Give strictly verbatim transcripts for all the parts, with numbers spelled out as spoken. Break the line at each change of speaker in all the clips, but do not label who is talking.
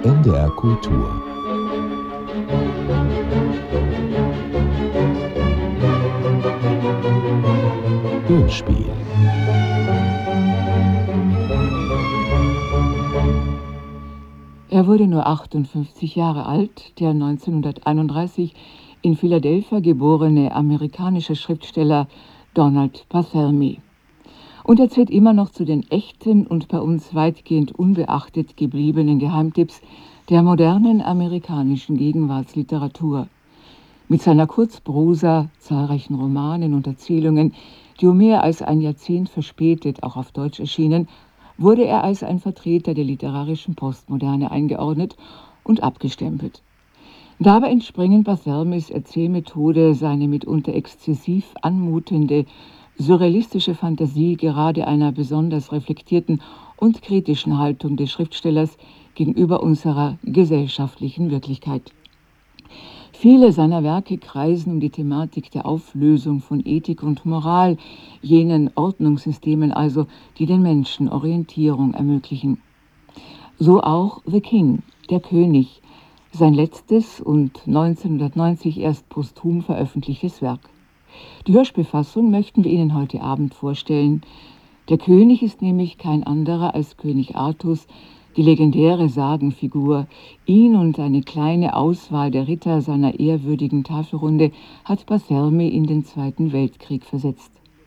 N D R Kultur. Hörspiel.
Er wurde nur achtundfünfzig Jahre alt, der neunzehnhunderteinunddreißig in Philadelphia geborene amerikanische Schriftsteller Donald Barthelmy. Und er zählt immer noch zu den echten und bei uns weitgehend unbeachtet gebliebenen Geheimtipps der modernen amerikanischen Gegenwartsliteratur. Mit seiner Kurzprosa, zahlreichen Romanen und Erzählungen, die um mehr als ein Jahrzehnt verspätet auch auf Deutsch erschienen, wurde er als ein Vertreter der literarischen Postmoderne eingeordnet und abgestempelt. Dabei entspringen Barthelmys Erzählmethode, seine mitunter exzessiv anmutende, surrealistische Fantasie gerade einer besonders reflektierten und kritischen Haltung des Schriftstellers gegenüber unserer gesellschaftlichen Wirklichkeit. Viele seiner Werke kreisen um die Thematik der Auflösung von Ethik und Moral, jenen Ordnungssystemen also, die den Menschen Orientierung ermöglichen. So auch The King, der König, sein letztes und neunzehnhundertneunzig erst posthum veröffentlichtes Werk. Die Hörspielfassung möchten wir Ihnen heute Abend vorstellen. Der König ist nämlich kein anderer als König Artus, die legendäre Sagenfigur. Ihn und eine kleine Auswahl der Ritter seiner ehrwürdigen Tafelrunde hat Barthelmy in den Zweiten Weltkrieg versetzt.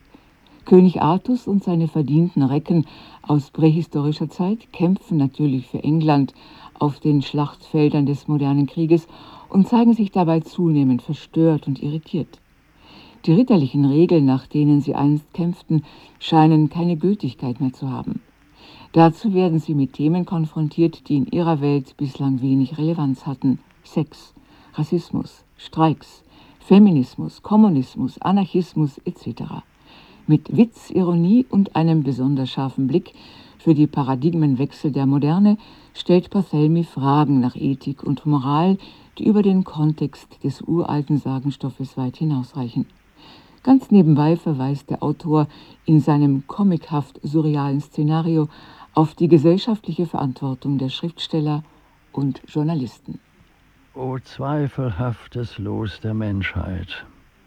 König Artus und seine verdienten Recken aus prähistorischer Zeit kämpfen natürlich für England auf den Schlachtfeldern des modernen Krieges und zeigen sich dabei zunehmend verstört und irritiert. Die ritterlichen Regeln, nach denen sie einst kämpften, scheinen keine Gültigkeit mehr zu haben. Dazu werden sie mit Themen konfrontiert, die in ihrer Welt bislang wenig Relevanz hatten. Sex, Rassismus, Streiks, Feminismus, Kommunismus, Anarchismus et cetera. Mit Witz, Ironie und einem besonders scharfen Blick für die Paradigmenwechsel der Moderne stellt Barthelmy Fragen nach Ethik und Moral, die über den Kontext des uralten Sagenstoffes weit hinausreichen. Ganz nebenbei verweist der Autor in seinem comichaft surrealen Szenario auf die gesellschaftliche Verantwortung der Schriftsteller und Journalisten.
O zweifelhaftes Los der Menschheit!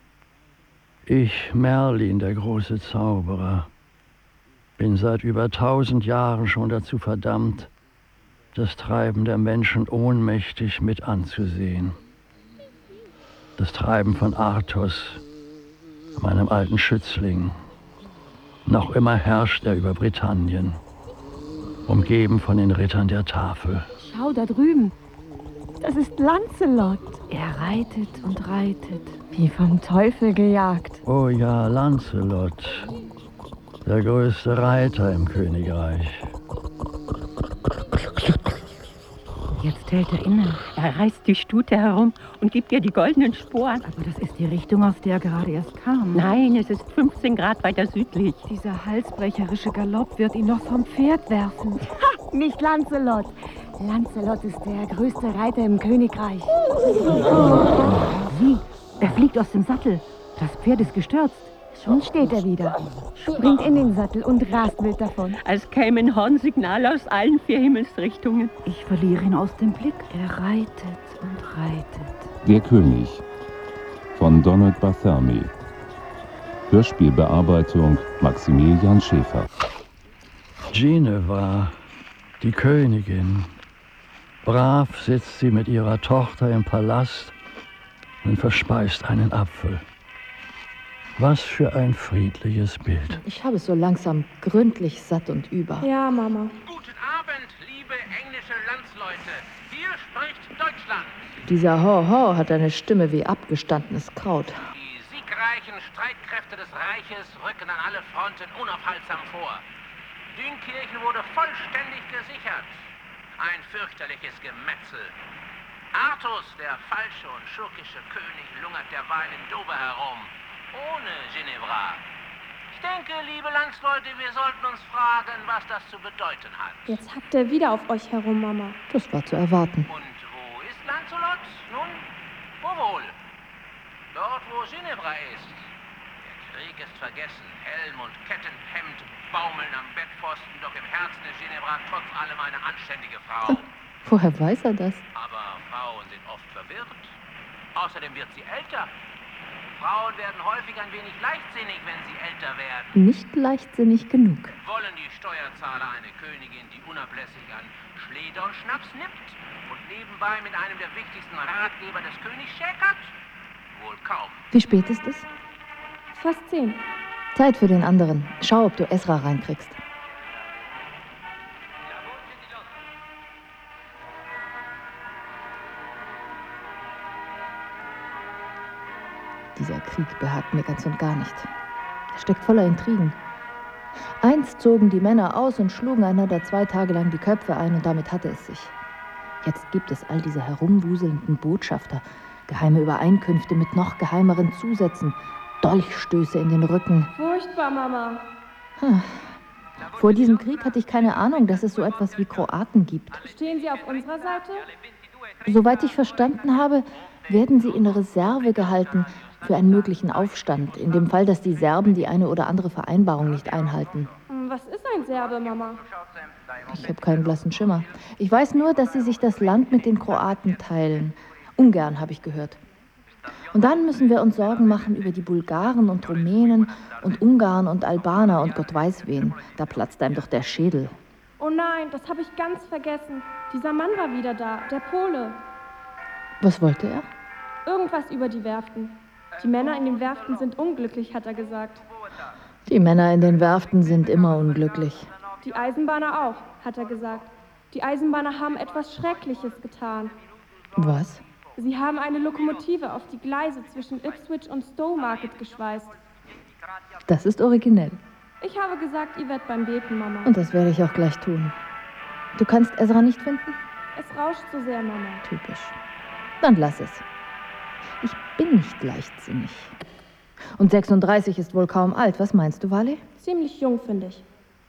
Ich, Merlin, der große Zauberer, bin seit über tausend Jahren schon dazu verdammt, das Treiben der Menschen ohnmächtig mit anzusehen. Das Treiben von Artus, meinem alten Schützling. Noch immer herrscht er über Britannien, umgeben von den Rittern der Tafel.
Schau da drüben, das ist Lancelot. Er reitet und reitet, wie vom Teufel gejagt.
Oh ja, Lancelot, der größte Reiter im Königreich.
Jetzt hält er inne. Er reißt die Stute herum und gibt ihr die goldenen Sporen.
Aber das ist die Richtung, aus der er gerade erst kam.
Nein, es ist fünfzehn Grad weiter südlich.
Dieser halsbrecherische Galopp wird ihn noch vom Pferd werfen. Ha, nicht Lancelot. Lancelot ist der größte Reiter im Königreich. Sieh, er fliegt aus dem Sattel. Das Pferd ist gestürzt. Schon steht er wieder, springt in den Sattel und rast wild davon.
Als kämen Hornsignale aus allen vier Himmelsrichtungen.
Ich verliere ihn aus dem Blick. Er reitet und reitet.
Der König von Donald Barthelmy. Hörspielbearbeitung Maximilian Schäfer.
Ginevra, die Königin. Brav sitzt sie mit ihrer Tochter im Palast und verspeist einen Apfel. Was für ein friedliches Bild.
Ich habe es so langsam gründlich satt und über.
Ja, Mama.
Guten Abend, liebe englische Landsleute. Hier spricht Deutschland.
Dieser Ho-Ho hat eine Stimme wie abgestandenes Kraut.
Die siegreichen Streitkräfte des Reiches rücken an alle Fronten unaufhaltsam vor. Dünkirchen wurde vollständig gesichert. Ein fürchterliches Gemetzel. Artus, der falsche und schurkische König, lungert derweil in Dover herum. Ohne Ginevra. Ich denke, liebe Landsleute, wir sollten uns fragen, was das zu bedeuten hat.
Jetzt hackt er wieder auf euch herum, Mama.
Das war zu erwarten.
Und wo ist Lancelot? Nun, wo wohl? Dort, wo Ginevra ist. Der Krieg ist vergessen. Helm und Kettenhemd baumeln am Bettpfosten, doch im Herzen ist Ginevra trotz allem eine anständige Frau.
Woher weiß er das?
Aber Frauen sind oft verwirrt. Außerdem wird sie älter. Frauen werden häufig ein wenig leichtsinnig, wenn sie älter werden.
Nicht leichtsinnig genug.
Wollen die Steuerzahler eine Königin, die unablässig an Schledernschnaps nippt und nebenbei mit einem der wichtigsten Ratgeber des Königs schäkert? Wohl kaum.
Wie spät ist es?
Fast zehn.
Zeit für den anderen. Schau, ob du Ezra reinkriegst. Dieser Krieg behagt mir ganz und gar nicht. Er steckt voller Intrigen. Einst zogen die Männer aus und schlugen einander zwei Tage lang die Köpfe ein und damit hatte es sich. Jetzt gibt es all diese herumwuselnden Botschafter, geheime Übereinkünfte mit noch geheimeren Zusätzen, Dolchstöße in den Rücken.
Furchtbar, Mama.
Hm. Vor diesem Krieg hatte ich keine Ahnung, dass es so etwas wie Kroaten gibt.
Stehen Sie auf unserer Seite?
Soweit ich verstanden habe, werden sie in Reserve gehalten für einen möglichen Aufstand, in dem Fall, dass die Serben die eine oder andere Vereinbarung nicht einhalten.
Was ist ein Serbe, Mama?
Ich habe keinen blassen Schimmer. Ich weiß nur, dass sie sich das Land mit den Kroaten teilen. Ungarn, habe ich gehört. Und dann müssen wir uns Sorgen machen über die Bulgaren und Rumänen und Ungarn und Albaner und Gott weiß wen. Da platzt einem doch der Schädel.
Oh nein, das habe ich ganz vergessen. Dieser Mann war wieder da, der Pole.
Was wollte er?
Irgendwas über die Werften. Die Männer in den Werften sind unglücklich, hat er gesagt.
Die Männer in den Werften sind immer unglücklich.
Die Eisenbahner auch, hat er gesagt. Die Eisenbahner haben etwas Schreckliches getan.
Was?
Sie haben eine Lokomotive auf die Gleise zwischen Ipswich und Stowmarket geschweißt.
Das ist originell.
Ich habe gesagt, ihr werdet beim Beten, Mama.
Und das werde ich auch gleich tun. Du kannst Ezra nicht finden?
Es rauscht so sehr, Mama.
Typisch. Dann lass es. Ich bin nicht leichtsinnig. Und sechsunddreißig ist wohl kaum alt. Was meinst du, Wally?
Ziemlich jung, finde ich.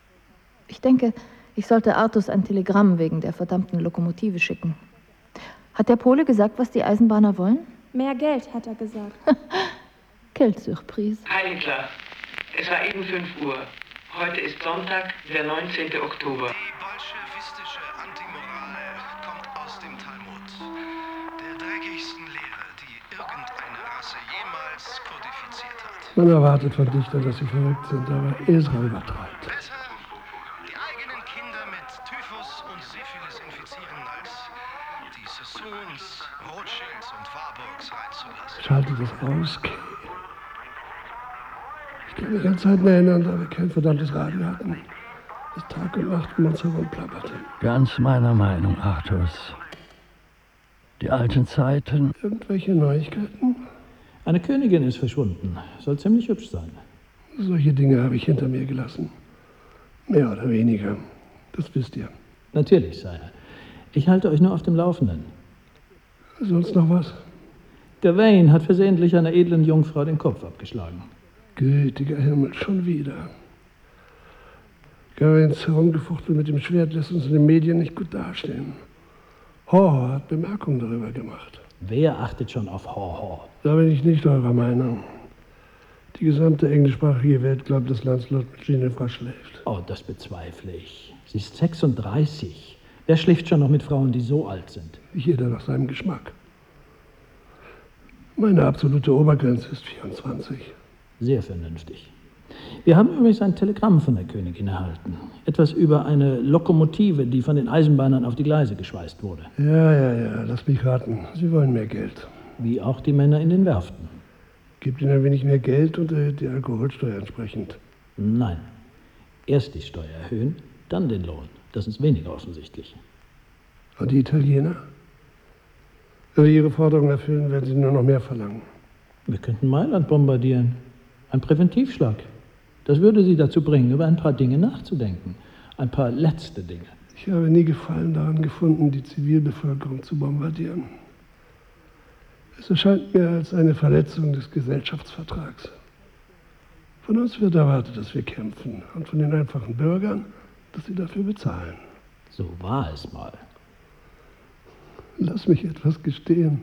Ich denke, ich sollte Artus ein Telegramm wegen der verdammten Lokomotive schicken. Hat der Pole gesagt, was die Eisenbahner wollen?
Mehr Geld, hat er gesagt.
Quelle Surprise.
Hi, Nikla. Es war eben fünf Uhr. Heute ist Sonntag, der neunzehnte Oktober.
Die bolschewistische Antimorale kommt aus dem Talmud. Der dreckigsten Lehre, die irgendeine Rasse jemals kodifiziert hat.
Man erwartet von Dichtern, dass sie verrückt sind, aber Ezra übertreibt.
Besser die eigenen Kinder mit Typhus und Syphilis infizieren, als die Sassoons, Rothschilds und Warburgs reinzulassen.
Schaltet das aus, Kay. Ich kann mich an Zeiten erinnern, da wir kein verdammtes Radio hatten. Das Tag und Nacht um uns herum plapperte.
Ganz meiner Meinung, Artus. Die alten Zeiten.
Irgendwelche Neuigkeiten?
Eine Königin ist verschwunden. Soll ziemlich hübsch sein.
Solche Dinge habe ich hinter mir gelassen. Mehr oder weniger. Das wisst ihr.
Natürlich, Sire. Ich halte euch nur auf dem Laufenden.
Sonst noch was?
Gawain hat versehentlich einer edlen Jungfrau den Kopf abgeschlagen.
Gütiger Himmel, schon wieder. Gawains Herumgefuchtel mit dem Schwert lässt uns in den Medien nicht gut dastehen. Horror hat Bemerkungen darüber gemacht.
Wer achtet schon auf Horror?
Da bin ich nicht eurer Meinung. Die gesamte englischsprachige Welt glaubt, dass Lancelot mit Ginevra schläft.
Oh, das bezweifle ich. Sie ist sechsunddreißig. Wer schläft schon noch mit Frauen, die so alt sind?
Jeder nach seinem Geschmack. Meine absolute Obergrenze ist vierundzwanzig.
Sehr vernünftig. Wir haben übrigens ein Telegramm von der Königin erhalten. Etwas über eine Lokomotive, die von den Eisenbahnern auf die Gleise geschweißt wurde.
Ja, ja, ja, lass mich raten. Sie wollen mehr Geld.
Wie auch die Männer in den Werften.
Gebt ihnen ein wenig mehr Geld und erhöht die Alkoholsteuer entsprechend.
Nein. Erst die Steuer erhöhen, dann den Lohn. Das ist weniger offensichtlich.
Und die Italiener? Wenn wir ihre Forderungen erfüllen, werden sie nur noch mehr verlangen.
Wir könnten Mailand bombardieren. Ein Präventivschlag. Das würde sie dazu bringen, über ein paar Dinge nachzudenken. Ein paar letzte Dinge.
Ich habe nie Gefallen daran gefunden, die Zivilbevölkerung zu bombardieren. Es erscheint mir als eine Verletzung des Gesellschaftsvertrags. Von uns wird erwartet, dass wir kämpfen. Und von den einfachen Bürgern, dass sie dafür bezahlen.
So war es mal.
Lass mich etwas gestehen.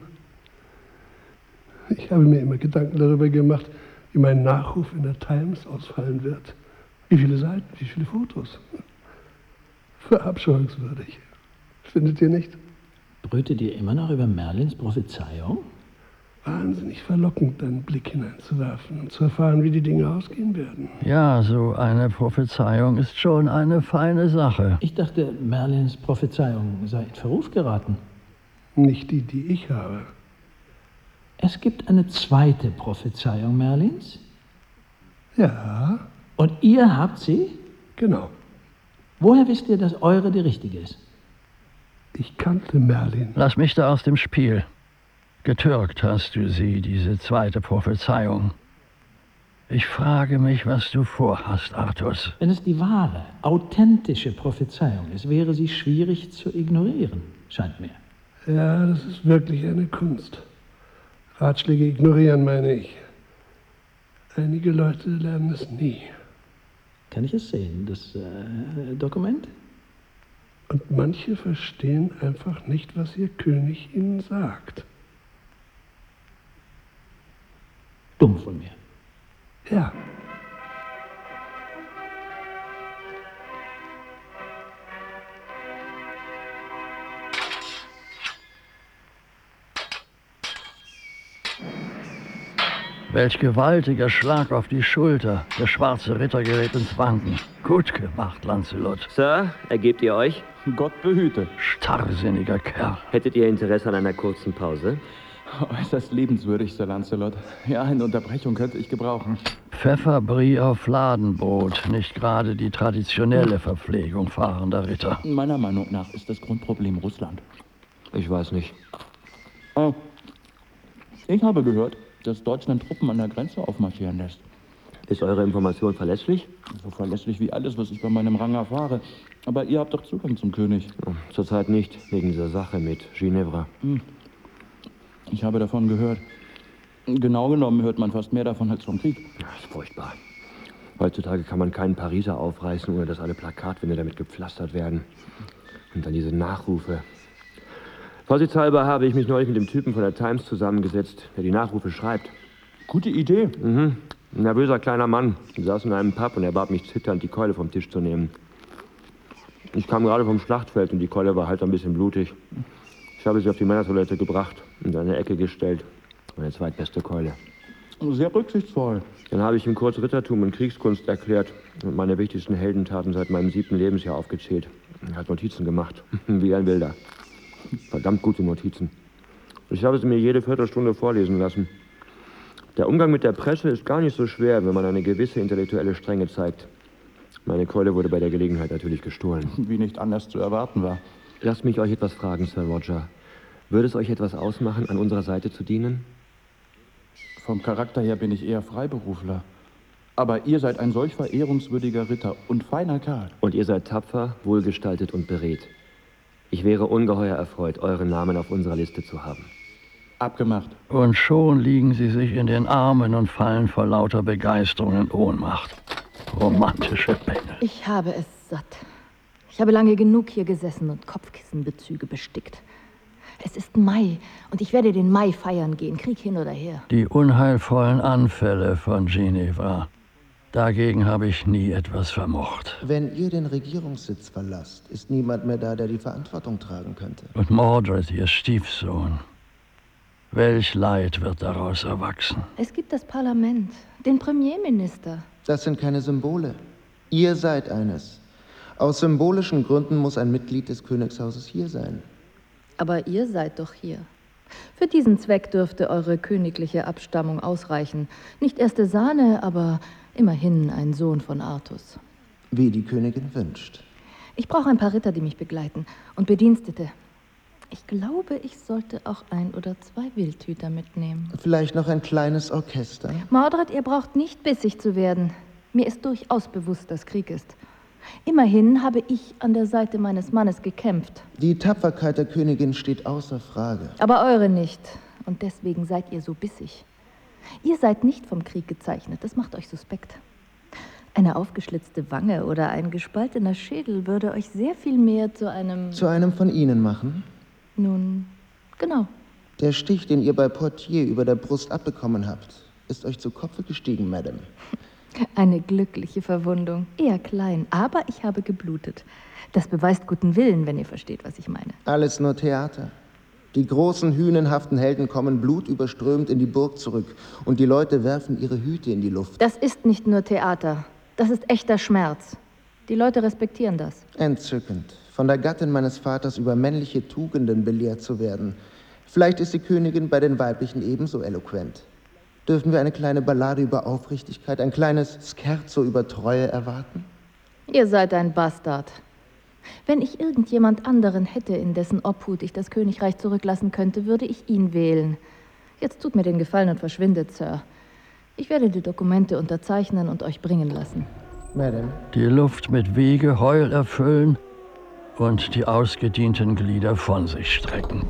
Ich habe mir immer Gedanken darüber gemacht, wie mein Nachruf in der Times ausfallen wird. Wie viele Seiten, wie viele Fotos. Verabscheuungswürdig. Findet ihr nicht?
Brütet ihr immer noch über Merlins Prophezeiung?
Wahnsinnig verlockend, einen Blick hineinzuwerfen und zu erfahren, wie die Dinge ausgehen werden.
Ja, so eine Prophezeiung ist schon eine feine Sache.
Ich dachte, Merlins Prophezeiung sei in Verruf geraten.
Nicht die, die ich habe.
Es gibt eine zweite Prophezeiung Merlins?
Ja.
Und ihr habt sie?
Genau.
Woher wisst ihr, dass eure die richtige ist?
Ich kannte Merlin.
Lass mich da aus dem Spiel. Getürkt hast du sie, diese zweite Prophezeiung. Ich frage mich, was du vorhast, Artus.
Wenn es die wahre, authentische Prophezeiung ist, wäre sie schwierig zu ignorieren, scheint mir.
Ja, das ist wirklich eine Kunst. Ratschläge ignorieren, meine ich. Einige Leute lernen es nie.
Kann ich es sehen, das äh, Dokument?
Und manche verstehen einfach nicht, was ihr König ihnen sagt.
Dumm von mir.
Ja.
Welch gewaltiger Schlag auf die Schulter. Der schwarze Ritter gerät ins Wanken. Gut gemacht, Lancelot.
Sir, ergebt ihr euch?
Gott behüte.
Starrsinniger Kerl.
Hättet ihr Interesse an einer kurzen Pause?
Äußerst liebenswürdig, Sir Lancelot. Ja, eine Unterbrechung könnte ich gebrauchen.
Pfefferbrie auf Fladenbrot. Nicht gerade die traditionelle Verpflegung fahrender Ritter.
Meiner Meinung nach ist das Grundproblem Russland.
Ich weiß nicht.
Oh. Ich habe gehört, dass Deutschland Truppen an der Grenze aufmarschieren lässt.
Ist eure Information verlässlich?
So verlässlich wie alles, was ich bei meinem Rang erfahre. Aber ihr habt doch Zugang zum König.
Oh, zurzeit nicht, wegen dieser Sache mit Ginevra.
Hm. Ich habe davon gehört. Genau genommen hört man fast mehr davon als vom Krieg.
Das ist furchtbar. Heutzutage kann man keinen Pariser aufreißen, ohne dass alle Plakatwände damit gepflastert werden. Und dann diese Nachrufe. Vorsichtshalber habe ich mich neulich mit dem Typen von der Times zusammengesetzt, der die Nachrufe schreibt.
Gute Idee.
Mhm. Ein nervöser kleiner Mann. Wir saßen in einem Pub und er bat mich zitternd, die Keule vom Tisch zu nehmen. Ich kam gerade vom Schlachtfeld und die Keule war halt ein bisschen blutig. Ich habe sie auf die Männertoilette gebracht und in eine Ecke gestellt. Meine zweitbeste Keule.
Sehr rücksichtsvoll.
Dann habe ich ihm kurz Rittertum und Kriegskunst erklärt und meine wichtigsten Heldentaten seit meinem siebten Lebensjahr aufgezählt. Er hat Notizen gemacht, wie ein Wilder. Verdammt gute Notizen. Ich habe sie mir jede Viertelstunde vorlesen lassen. Der Umgang mit der Presse ist gar nicht so schwer, wenn man eine gewisse intellektuelle Strenge zeigt. Meine Keule wurde bei der Gelegenheit natürlich gestohlen.
Wie nicht anders zu erwarten war.
Lasst mich euch etwas fragen, Sir Roger. Würde es euch etwas ausmachen, an unserer Seite zu dienen?
Vom Charakter her bin ich eher Freiberufler. Aber ihr seid ein solch verehrungswürdiger Ritter und feiner Kerl.
Und ihr seid tapfer, wohlgestaltet und beredt. Ich wäre ungeheuer erfreut, euren Namen auf unserer Liste zu haben.
Abgemacht.
Und schon liegen sie sich in den Armen und fallen vor lauter Begeisterung in Ohnmacht. Romantische Bengel.
Ich habe es satt. Ich habe lange genug hier gesessen und Kopfkissenbezüge bestickt. Es ist Mai und ich werde den Mai feiern gehen, Krieg hin oder her.
Die unheilvollen Anfälle von Ginevra. Dagegen habe ich nie etwas vermocht.
Wenn ihr den Regierungssitz verlasst, ist niemand mehr da, der die Verantwortung tragen könnte.
Und Mordred, ihr Stiefsohn. Welch Leid wird daraus erwachsen?
Es gibt das Parlament, den Premierminister.
Das sind keine Symbole. Ihr seid eines. Aus symbolischen Gründen muss ein Mitglied des Königshauses hier sein.
Aber ihr seid doch hier. Für diesen Zweck dürfte eure königliche Abstammung ausreichen. Nicht erste Sahne, aber immerhin ein Sohn von Artus.
Wie die Königin wünscht.
Ich brauche ein paar Ritter, die mich begleiten und Bedienstete. Ich glaube, ich sollte auch ein oder zwei Wildhüter mitnehmen.
Vielleicht noch ein kleines Orchester?
Mordred, ihr braucht nicht bissig zu werden. Mir ist durchaus bewusst, dass Krieg ist. Immerhin habe ich an der Seite meines Mannes gekämpft.
Die Tapferkeit der Königin steht außer Frage.
Aber eure nicht. Und deswegen seid ihr so bissig. Ihr seid nicht vom Krieg gezeichnet. Das macht euch suspekt. Eine aufgeschlitzte Wange oder ein gespaltener Schädel würde euch sehr viel mehr zu einem...
Zu einem von ihnen machen?
Nun, genau.
Der Stich, den ihr bei Portier über der Brust abbekommen habt, ist euch zu Kopfe gestiegen, Madame.
Eine glückliche Verwundung. Eher klein, aber ich habe geblutet. Das beweist guten Willen, wenn ihr versteht, was ich meine.
Alles nur Theater. Die großen, hünenhaften Helden kommen blutüberströmt in die Burg zurück und die Leute werfen ihre Hüte in die Luft.
Das ist nicht nur Theater. Das ist echter Schmerz. Die Leute respektieren das.
Entzückend, von der Gattin meines Vaters über männliche Tugenden belehrt zu werden. Vielleicht ist die Königin bei den Weiblichen ebenso eloquent. Dürfen wir eine kleine Ballade über Aufrichtigkeit, ein kleines Scherzo über Treue erwarten?
Ihr seid ein Bastard. Wenn ich irgendjemand anderen hätte, in dessen Obhut ich das Königreich zurücklassen könnte, würde ich ihn wählen. Jetzt tut mir den Gefallen und verschwindet, Sir. Ich werde die Dokumente unterzeichnen und euch bringen lassen.
Madame.
Die Luft mit Wehgeheul erfüllen und die ausgedienten Glieder von sich strecken.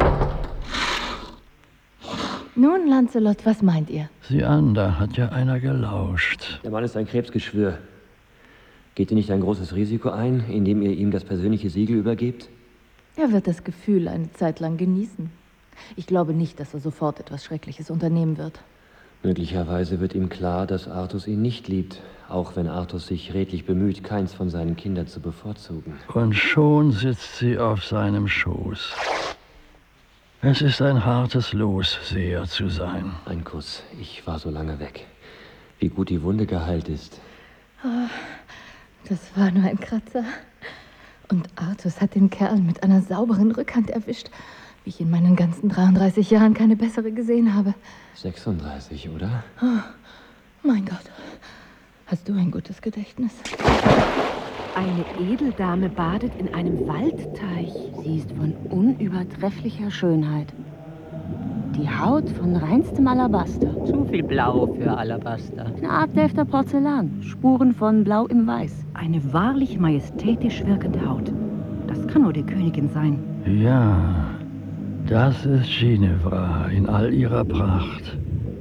Nun, Lancelot, was meint ihr?
Sieh an, da hat ja einer gelauscht.
Der Mann ist ein Krebsgeschwür. Geht ihr nicht ein großes Risiko ein, indem ihr ihm das persönliche Siegel übergebt?
Er wird das Gefühl eine Zeit lang genießen. Ich glaube nicht, dass er sofort etwas Schreckliches unternehmen wird.
Möglicherweise wird ihm klar, dass Artus ihn nicht liebt, auch wenn Artus sich redlich bemüht, keins von seinen Kindern zu bevorzugen.
Und schon sitzt sie auf seinem Schoß. Es ist ein hartes Los, Seher zu sein.
Ein Kuss. Ich war so lange weg. Wie gut die Wunde geheilt ist.
Oh, das war nur ein Kratzer. Und Artus hat den Kerl mit einer sauberen Rückhand erwischt, wie ich in meinen ganzen dreiunddreißig Jahren keine bessere gesehen habe.
sechsunddreißig, oder?
Oh, mein Gott. Hast du ein gutes Gedächtnis?
Eine Edeldame badet in einem Waldteich. Sie ist von unübertrefflicher Schönheit. Die Haut von reinstem Alabaster.
Zu viel Blau für Alabaster.
Eine Art Porzellan. Spuren von Blau im Weiß.
Eine wahrlich majestätisch wirkende Haut. Das kann nur die Königin sein.
Ja, das ist Ginevra in all ihrer Pracht.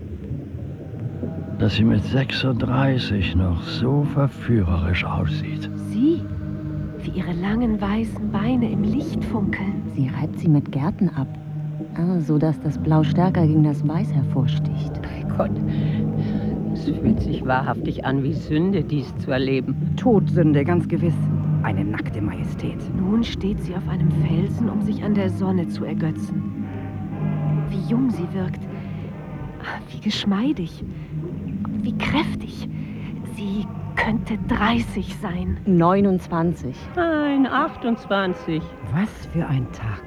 Dass sie mit sechsunddreißig noch so verführerisch aussieht.
Sie? Wie ihre langen weißen Beine im Licht funkeln. Sie reibt sie mit Gerten ab, so dass das Blau stärker gegen das Weiß hervorsticht.
Bei Gott, es fühlt sich wahrhaftig an wie Sünde, dies zu erleben.
Todsünde, ganz gewiss. Eine nackte Majestät.
Nun steht sie auf einem Felsen, um sich an der Sonne zu ergötzen. Wie jung sie wirkt. Wie geschmeidig. Wie kräftig. Sie könnte dreißig sein. neunundzwanzig.
Nein, achtundzwanzig.
Was für ein Tag.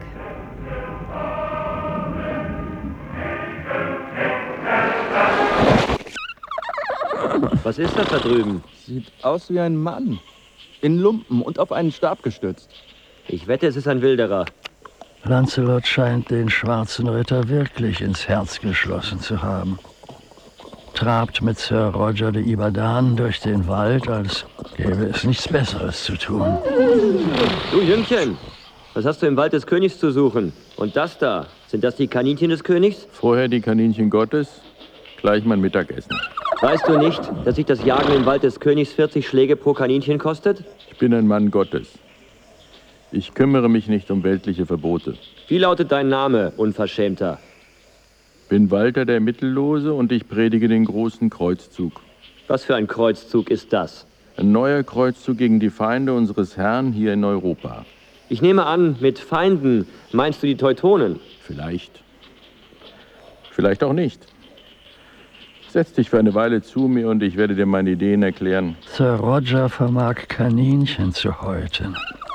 Was ist das da drüben?
Sieht aus wie ein Mann. In Lumpen und auf einen Stab gestützt.
Ich wette, es ist ein Wilderer.
Lancelot scheint den schwarzen Ritter wirklich ins Herz geschlossen zu haben. Trabt mit Sir Roger de Ibadan durch den Wald, als gäbe es nichts Besseres zu tun.
Du Jüngchen, was hast du im Wald des Königs zu suchen? Und das da, sind das die Kaninchen des Königs?
Vorher die Kaninchen Gottes, gleich mein Mittagessen.
Weißt du nicht, dass sich das Jagen im Wald des Königs vierzig Schläge pro Kaninchen kostet?
Ich bin ein Mann Gottes. Ich kümmere mich nicht um weltliche Verbote.
Wie lautet dein Name, Unverschämter?
Bin Walter der Mittellose und ich predige den großen Kreuzzug.
Was für ein Kreuzzug ist das?
Ein neuer Kreuzzug gegen die Feinde unseres Herrn hier in Europa.
Ich nehme an, mit Feinden meinst du die Teutonen?
Vielleicht. Vielleicht auch nicht. Setz dich für eine Weile zu mir und ich werde dir meine Ideen erklären.
Sir Roger vermag Kaninchen zu häuten.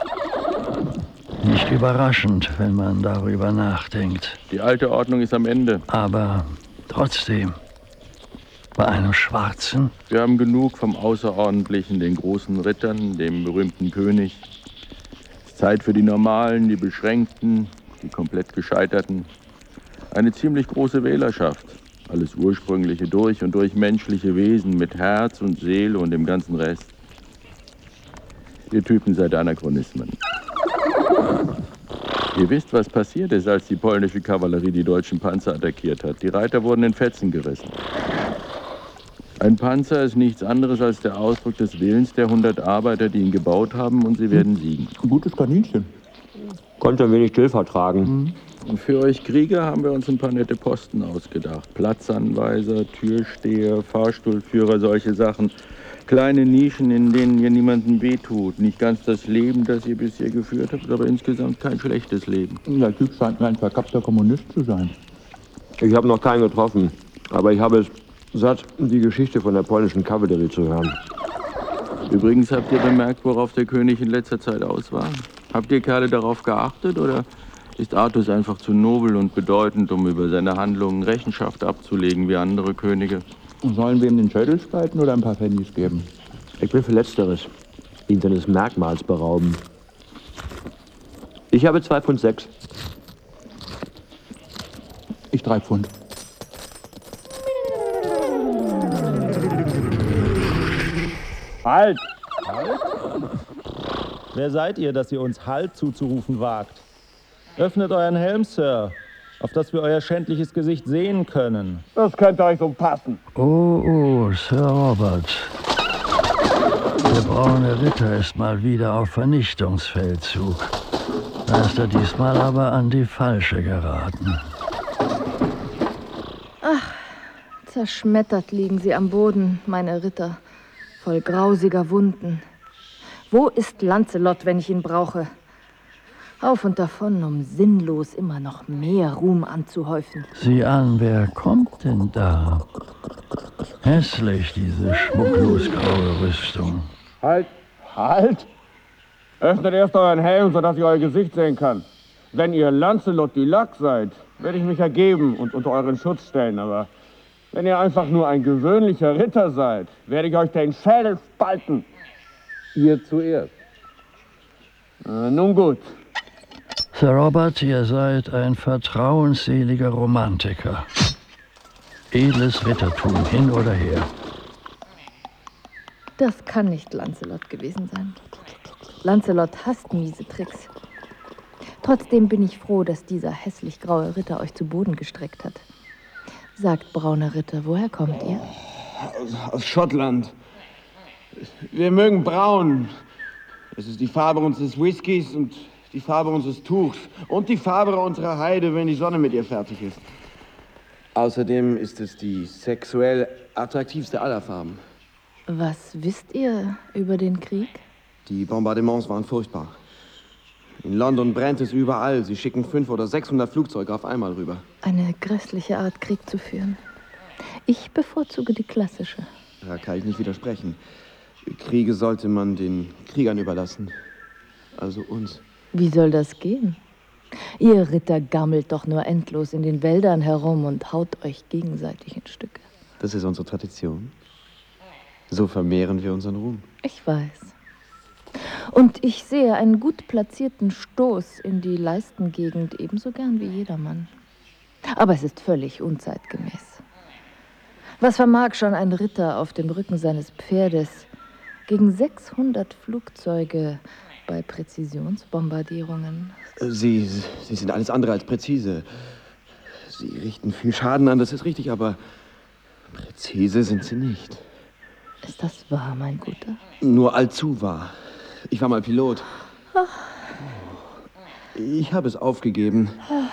Nicht überraschend, wenn man darüber nachdenkt.
Die alte Ordnung ist am Ende.
Aber trotzdem, bei einem Schwarzen?
Wir haben genug vom Außerordentlichen, den großen Rittern, dem berühmten König. Es ist Zeit für die Normalen, die Beschränkten, die komplett Gescheiterten. Eine ziemlich große Wählerschaft. Alles Ursprüngliche durch und durch menschliche Wesen mit Herz und Seele und dem ganzen Rest. Ihr Typen seid Anachronismen. Ihr wisst, was passiert ist, als die polnische Kavallerie die deutschen Panzer attackiert hat. Die Reiter wurden in Fetzen gerissen. Ein Panzer ist nichts anderes als der Ausdruck des Willens der hundert Arbeiter, die ihn gebaut haben, und sie werden siegen.
Ein gutes Kaninchen.
Konnte ein wenig Still vertragen.
Und für euch Krieger haben wir uns ein paar nette Posten ausgedacht. Platzanweiser, Türsteher, Fahrstuhlführer, solche Sachen. Kleine Nischen, in denen ihr niemandem wehtut. Nicht ganz das Leben, das ihr bisher geführt habt, aber insgesamt kein schlechtes Leben.
Der Typ scheint mir ein verkappter Kommunist zu sein.
Ich habe noch keinen getroffen, aber ich habe es satt, die Geschichte von der polnischen Kavallerie zu hören.
Übrigens, habt ihr bemerkt, worauf der König in letzter Zeit aus war? Habt ihr Kerle darauf geachtet oder ist Artus einfach zu nobel und bedeutend, um über seine Handlungen Rechenschaft abzulegen wie andere Könige?
Sollen wir ihm den Schädel spalten oder ein paar Pfennig geben?
Ich will für Letzteres. Ihn seines Merkmals berauben. Ich habe zwei Pfund sechs.
Ich drei Pfund.
Halt! Halt? Wer seid ihr, dass ihr uns Halt zuzurufen wagt? Öffnet euren Helm, Sir, auf dass wir euer schändliches Gesicht sehen können.
Das könnte euch so passen.
Oh, oh, Sir Robert. Der braune Ritter ist mal wieder auf Vernichtungsfeldzug. Da ist er diesmal aber an die Falsche geraten.
Ach, zerschmettert liegen sie am Boden, meine Ritter, voll grausiger Wunden. Wo ist Lancelot, wenn ich ihn brauche? Auf und davon, um sinnlos immer noch mehr Ruhm anzuhäufen.
Sieh an, wer kommt denn da? Hässlich, diese schmucklos graue Rüstung.
Halt, halt! Öffnet erst euren Helm, sodass ich euer Gesicht sehen kann. Wenn ihr Lancelot du Lac seid, werde ich mich ergeben und unter euren Schutz stellen, aber wenn ihr einfach nur ein gewöhnlicher Ritter seid, werde ich euch den Schädel spalten. Ihr zuerst. Äh, nun gut.
Sir Robert, ihr seid ein vertrauensseliger Romantiker. Edles Rittertum, hin oder her.
Das kann nicht Lancelot gewesen sein. Lancelot hasst miese Tricks. Trotzdem bin ich froh, dass dieser hässlich graue Ritter euch zu Boden gestreckt hat. Sagt, brauner Ritter, woher kommt ihr?
Aus, aus Schottland. Wir mögen braun. Es ist die Farbe unseres Whiskys und die Farbe unseres Tuchs und die Farbe unserer Heide, wenn die Sonne mit ihr fertig ist.
Außerdem ist es die sexuell attraktivste aller Farben.
Was wisst ihr über den Krieg?
Die Bombardements waren furchtbar. In London brennt es überall. Sie schicken fünfhundert oder sechshundert Flugzeuge auf einmal rüber.
Eine grässliche Art, Krieg zu führen. Ich bevorzuge die klassische.
Da kann ich nicht widersprechen. Kriege sollte man den Kriegern überlassen. Also uns.
Wie soll das gehen? Ihr Ritter gammelt doch nur endlos in den Wäldern herum und haut euch gegenseitig in Stücke.
Das ist unsere Tradition. So vermehren wir unseren Ruhm.
Ich weiß. Und ich sehe einen gut platzierten Stoß in die Leistengegend ebenso gern wie jedermann. Aber es ist völlig unzeitgemäß. Was vermag schon ein Ritter auf dem Rücken seines Pferdes gegen sechshundert Flugzeuge bei Präzisionsbombardierungen?
Sie, sie sind alles andere als präzise. Sie richten viel Schaden an, das ist richtig, aber präzise sind sie nicht.
Ist das wahr, mein Guter?
Nur allzu wahr. Ich war mal Pilot. Ich habe es aufgegeben.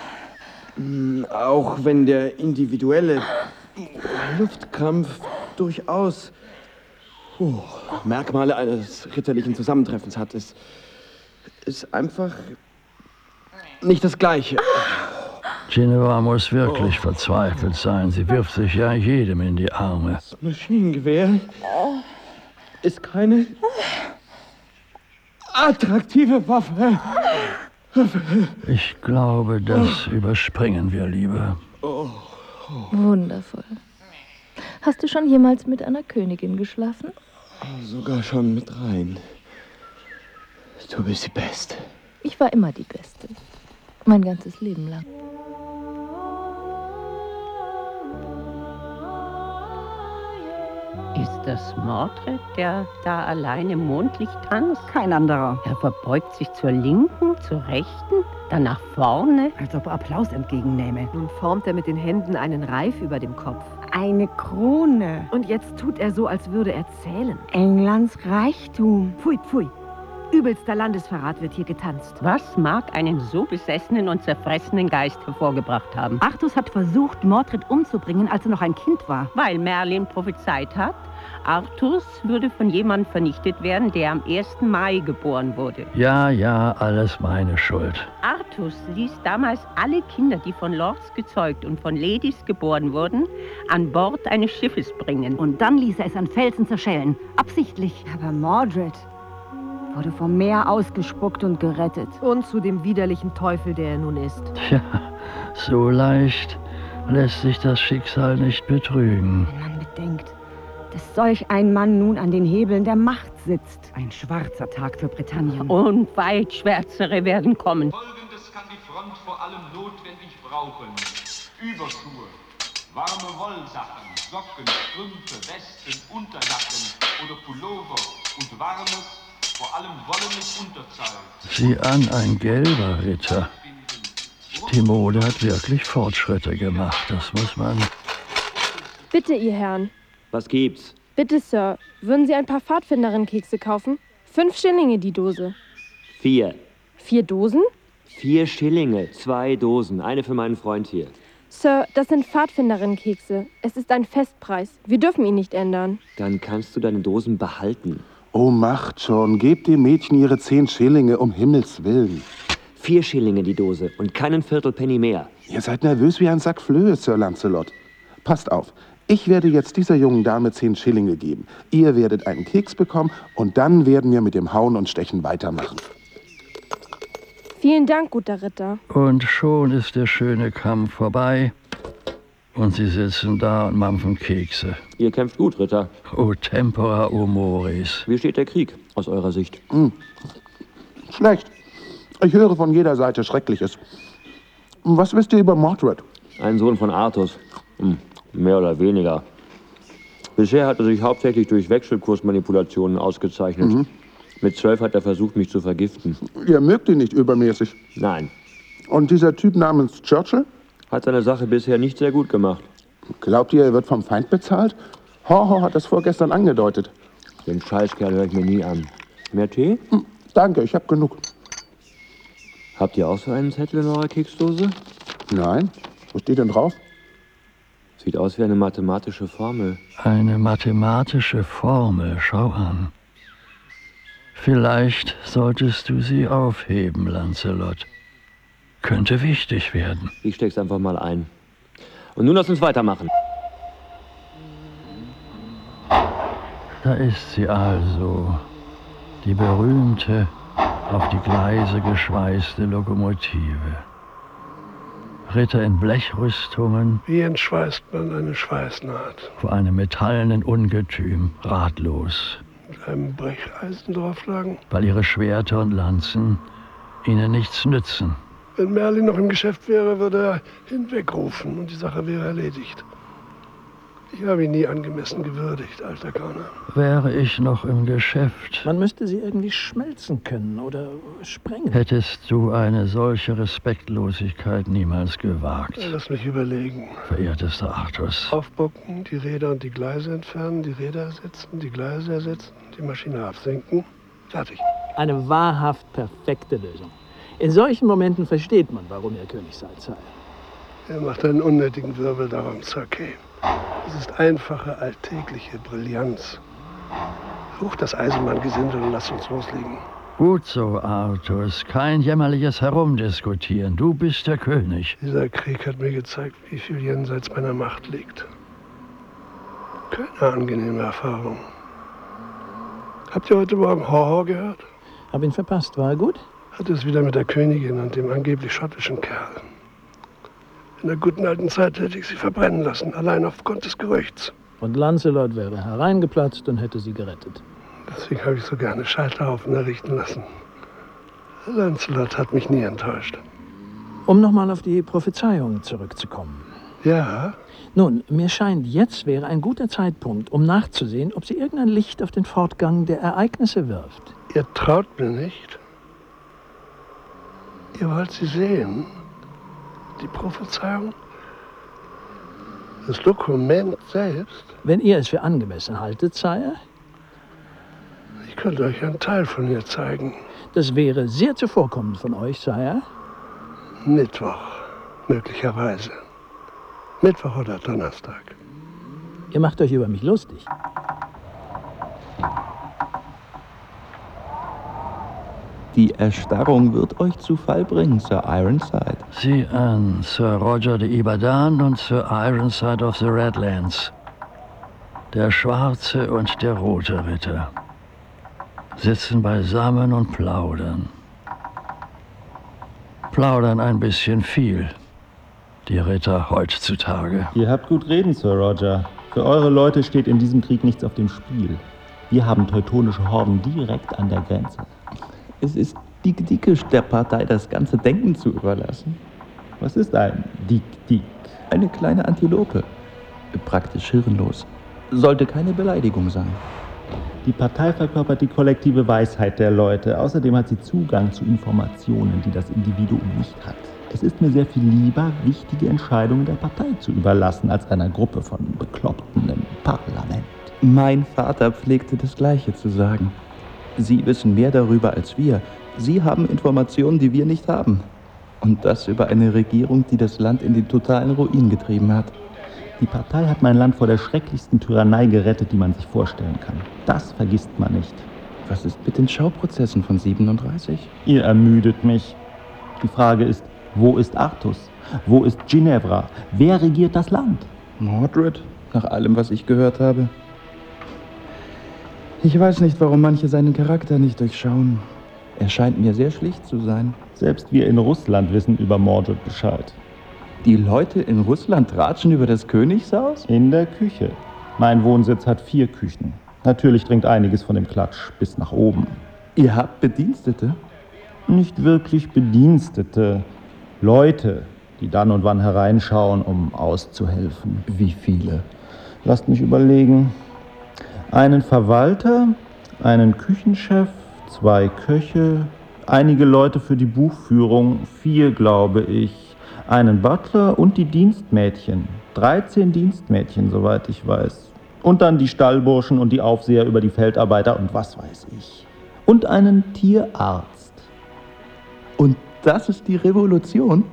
Auch wenn der individuelle Luftkampf durchaus oh, Merkmale eines ritterlichen Zusammentreffens hat, ist, ist einfach nicht das Gleiche.
Ginevra muss wirklich oh. verzweifelt sein. Sie wirft sich ja jedem in die Arme.
Das Maschinengewehr ist keine attraktive Waffe.
Ich glaube, das oh. überspringen wir lieber.
Oh.
Oh. Wundervoll. Hast du schon jemals mit einer Königin geschlafen?
Sogar schon mit dreien. Du bist die Beste.
Ich war immer die Beste. Mein ganzes Leben lang.
Ist das Mordred, der da allein im Mondlicht tanzt?
Kein anderer.
Er verbeugt sich zur Linken, zur Rechten, dann nach vorne.
Als ob er Applaus entgegennähme.
Nun formt er mit den Händen einen Reif über dem Kopf.
Eine Krone.
Und jetzt tut er so, als würde er zählen.
Englands Reichtum.
Pfui, pfui.
Übelster Landesverrat wird hier getanzt.
Was mag einen so besessenen und zerfressenen Geist hervorgebracht haben?
Artus hat versucht, Mordred umzubringen, als er noch ein Kind war.
Weil Merlin prophezeit hat, Artus würde von jemandem vernichtet werden, der am ersten Mai geboren wurde.
Ja, ja, alles meine Schuld.
Artus ließ damals alle Kinder, die von Lords gezeugt und von Ladies geboren wurden, an Bord eines Schiffes bringen.
Und dann ließ er es an Felsen zerschellen. Absichtlich.
Aber Mordred wurde vom Meer ausgespuckt und gerettet.
Und zu dem widerlichen Teufel, der er nun ist.
Tja, so leicht lässt sich das Schicksal nicht betrügen.
Wenn man bedenkt, dass solch ein Mann nun an den Hebeln der Macht sitzt.
Ein schwarzer Tag für Britannien.
Und weit schwärzere werden kommen.
Folgendes kann die Front vor allem notwendig brauchen. Überschuhe, warme Wollsachen, Socken, Strümpfe, Westen, Unterjacken oder Pullover und warmes, vor allem wollenes Unterzeug.
Sieh an, ein gelber Ritter. Die Mode hat wirklich Fortschritte gemacht, das muss man...
Bitte, ihr Herren.
Was gibt's?
Bitte, Sir, würden Sie ein paar Pfadfinderinnen-Kekse kaufen? Fünf Schillinge die Dose.
Vier.
Vier Dosen?
Vier Schillinge, zwei Dosen, eine für meinen Freund hier.
Sir, das sind Pfadfinderinnen-Kekse. Es ist ein Festpreis. Wir dürfen ihn nicht ändern.
Dann kannst du deine Dosen behalten.
Oh, macht schon. Gebt dem Mädchen ihre zehn Schillinge, um Himmels Willen.
Vier Schillinge die Dose und keinen Viertelpenny mehr.
Ihr seid nervös wie ein Sack Flöhe, Sir Lancelot. Passt auf. Ich werde jetzt dieser jungen Dame zehn Schillinge geben. Ihr werdet einen Keks bekommen und dann werden wir mit dem Hauen und Stechen weitermachen.
Vielen Dank, guter Ritter.
Und schon ist der schöne Kampf vorbei. Und sie sitzen da und mampfen Kekse.
Ihr kämpft gut, Ritter.
O tempora, o mores.
Wie steht der Krieg aus eurer Sicht?
Hm. Schlecht. Ich höre von jeder Seite Schreckliches. Was wisst ihr über Mordred?
Ein Sohn von Artus. Hm. Mehr oder weniger. Bisher hat er sich hauptsächlich durch Wechselkursmanipulationen ausgezeichnet. Mhm. Mit zwölf hat er versucht, mich zu vergiften.
Ihr mögt ihn nicht übermäßig.
Nein.
Und dieser Typ namens Churchill?
Hat seine Sache bisher nicht sehr gut gemacht.
Glaubt ihr, er wird vom Feind bezahlt? Horhor hat das vorgestern angedeutet.
Den Scheißkerl höre ich mir nie an. Mehr Tee?
Hm, danke, ich hab genug.
Habt ihr auch so einen Zettel in eurer Keksdose?
Nein. Wo steht denn drauf?
Sieht aus wie eine mathematische Formel.
Eine mathematische Formel, schau an. Vielleicht solltest du sie aufheben, Lancelot. Könnte wichtig werden.
Ich steck's einfach mal ein. Und nun lass uns weitermachen.
Da ist sie also, die berühmte, auf die Gleise geschweißte Lokomotive. Ritter in Blechrüstungen.
Wie entschweißt man eine Schweißnaht?
Vor einem metallenen Ungetüm, ratlos.
Mit einem Brecheisen draufschlagen?
Weil ihre Schwerter und Lanzen ihnen nichts nützen.
Wenn Merlin noch im Geschäft wäre, würde er hinwegrufen und die Sache wäre erledigt. Ich habe ihn nie angemessen gewürdigt, alter Gauner.
Wäre ich noch im Geschäft.
Man müsste sie irgendwie schmelzen können oder sprengen.
Hättest du eine solche Respektlosigkeit niemals gewagt.
Lass mich überlegen.
Verehrtester Artus.
Aufbocken, die Räder und die Gleise entfernen, die Räder ersetzen, die Gleise ersetzen, die Maschine absenken. Fertig.
Eine wahrhaft perfekte Lösung. In solchen Momenten versteht man, warum ihr König seid, Sire.
Er macht einen unnötigen Wirbel darum, Sir Kay. Es ist einfache, alltägliche Brillanz. Such das Eisenbahngesindel und lass uns loslegen.
Gut so, Artus. Kein jämmerliches Herumdiskutieren. Du bist der König.
Dieser Krieg hat mir gezeigt, wie viel jenseits meiner Macht liegt. Keine angenehme Erfahrung. Habt ihr heute Morgen Horhor gehört?
Hab ihn verpasst. War er gut?
Hat es wieder mit der Königin und dem angeblich schottischen Kerl. In der guten alten Zeit hätte ich sie verbrennen lassen, allein aufgrund des Gerüchts.
Und Lancelot wäre hereingeplatzt und hätte sie gerettet.
Deswegen habe ich so gerne Scheiterhaufen errichten lassen. Lancelot hat mich nie enttäuscht.
Um nochmal auf die Prophezeiung zurückzukommen.
Ja?
Nun, mir scheint, jetzt wäre ein guter Zeitpunkt, um nachzusehen, ob sie irgendein Licht auf den Fortgang der Ereignisse wirft.
Ihr traut mir nicht? Ihr wollt sie sehen? Die Prophezeiung? Das Dokument selbst?
Wenn ihr es für angemessen haltet, Sire?
Ich könnte euch einen Teil von ihr zeigen.
Das wäre sehr zuvorkommend von euch, Sire.
Mittwoch, möglicherweise. Mittwoch oder Donnerstag.
Ihr macht euch über mich lustig.
Die Erstarrung wird euch zu Fall bringen, Sir Ironside.
Sieh an, Sir Roger de Ibadan und Sir Ironside of the Redlands. Der schwarze und der rote Ritter sitzen beisammen und plaudern. Plaudern ein bisschen viel, die Ritter heutzutage.
Ihr habt gut reden, Sir Roger. Für eure Leute steht in diesem Krieg nichts auf dem Spiel. Wir haben teutonische Horden direkt an der Grenze.
Es ist dick-dickisch der Partei, das ganze Denken zu überlassen.
Was ist ein Dick-Dick?
Eine kleine Antilope. Praktisch hirnlos. Sollte keine Beleidigung sein.
Die Partei verkörpert die kollektive Weisheit der Leute. Außerdem hat sie Zugang zu Informationen, die das Individuum nicht hat. Es ist mir sehr viel lieber, wichtige Entscheidungen der Partei zu überlassen, als einer Gruppe von Bekloppten im Parlament.
Mein Vater pflegte das Gleiche zu sagen. Sie wissen mehr darüber als wir. Sie haben Informationen, die wir nicht haben. Und das über eine Regierung, die das Land in den totalen Ruin getrieben hat.
Die Partei hat mein Land vor der schrecklichsten Tyrannei gerettet, die man sich vorstellen kann. Das vergisst man nicht.
Was ist mit den Schauprozessen von siebenunddreißig?
Ihr ermüdet mich. Die Frage ist, wo ist Artus? Wo ist Ginevra? Wer regiert das Land?
Mordred, nach allem, was ich gehört habe. Ich weiß nicht, warum manche seinen Charakter nicht durchschauen. Er scheint mir sehr schlicht zu sein.
Selbst wir in Russland wissen über Mordred Bescheid.
Die Leute in Russland tratschen über das Königshaus?
In der Küche. Mein Wohnsitz hat vier Küchen. Natürlich dringt einiges von dem Klatsch bis nach oben.
Ihr habt Bedienstete?
Nicht wirklich Bedienstete. Leute, die dann und wann hereinschauen, um auszuhelfen.
Wie viele?
Lasst mich überlegen. Einen Verwalter, einen Küchenchef, zwei Köche, einige Leute für die Buchführung, vier, glaube ich, einen Butler und die Dienstmädchen. dreizehn Dienstmädchen, soweit ich weiß. Und dann die Stallburschen und die Aufseher über die Feldarbeiter und was weiß ich. Und einen Tierarzt.
Und das ist die Revolution?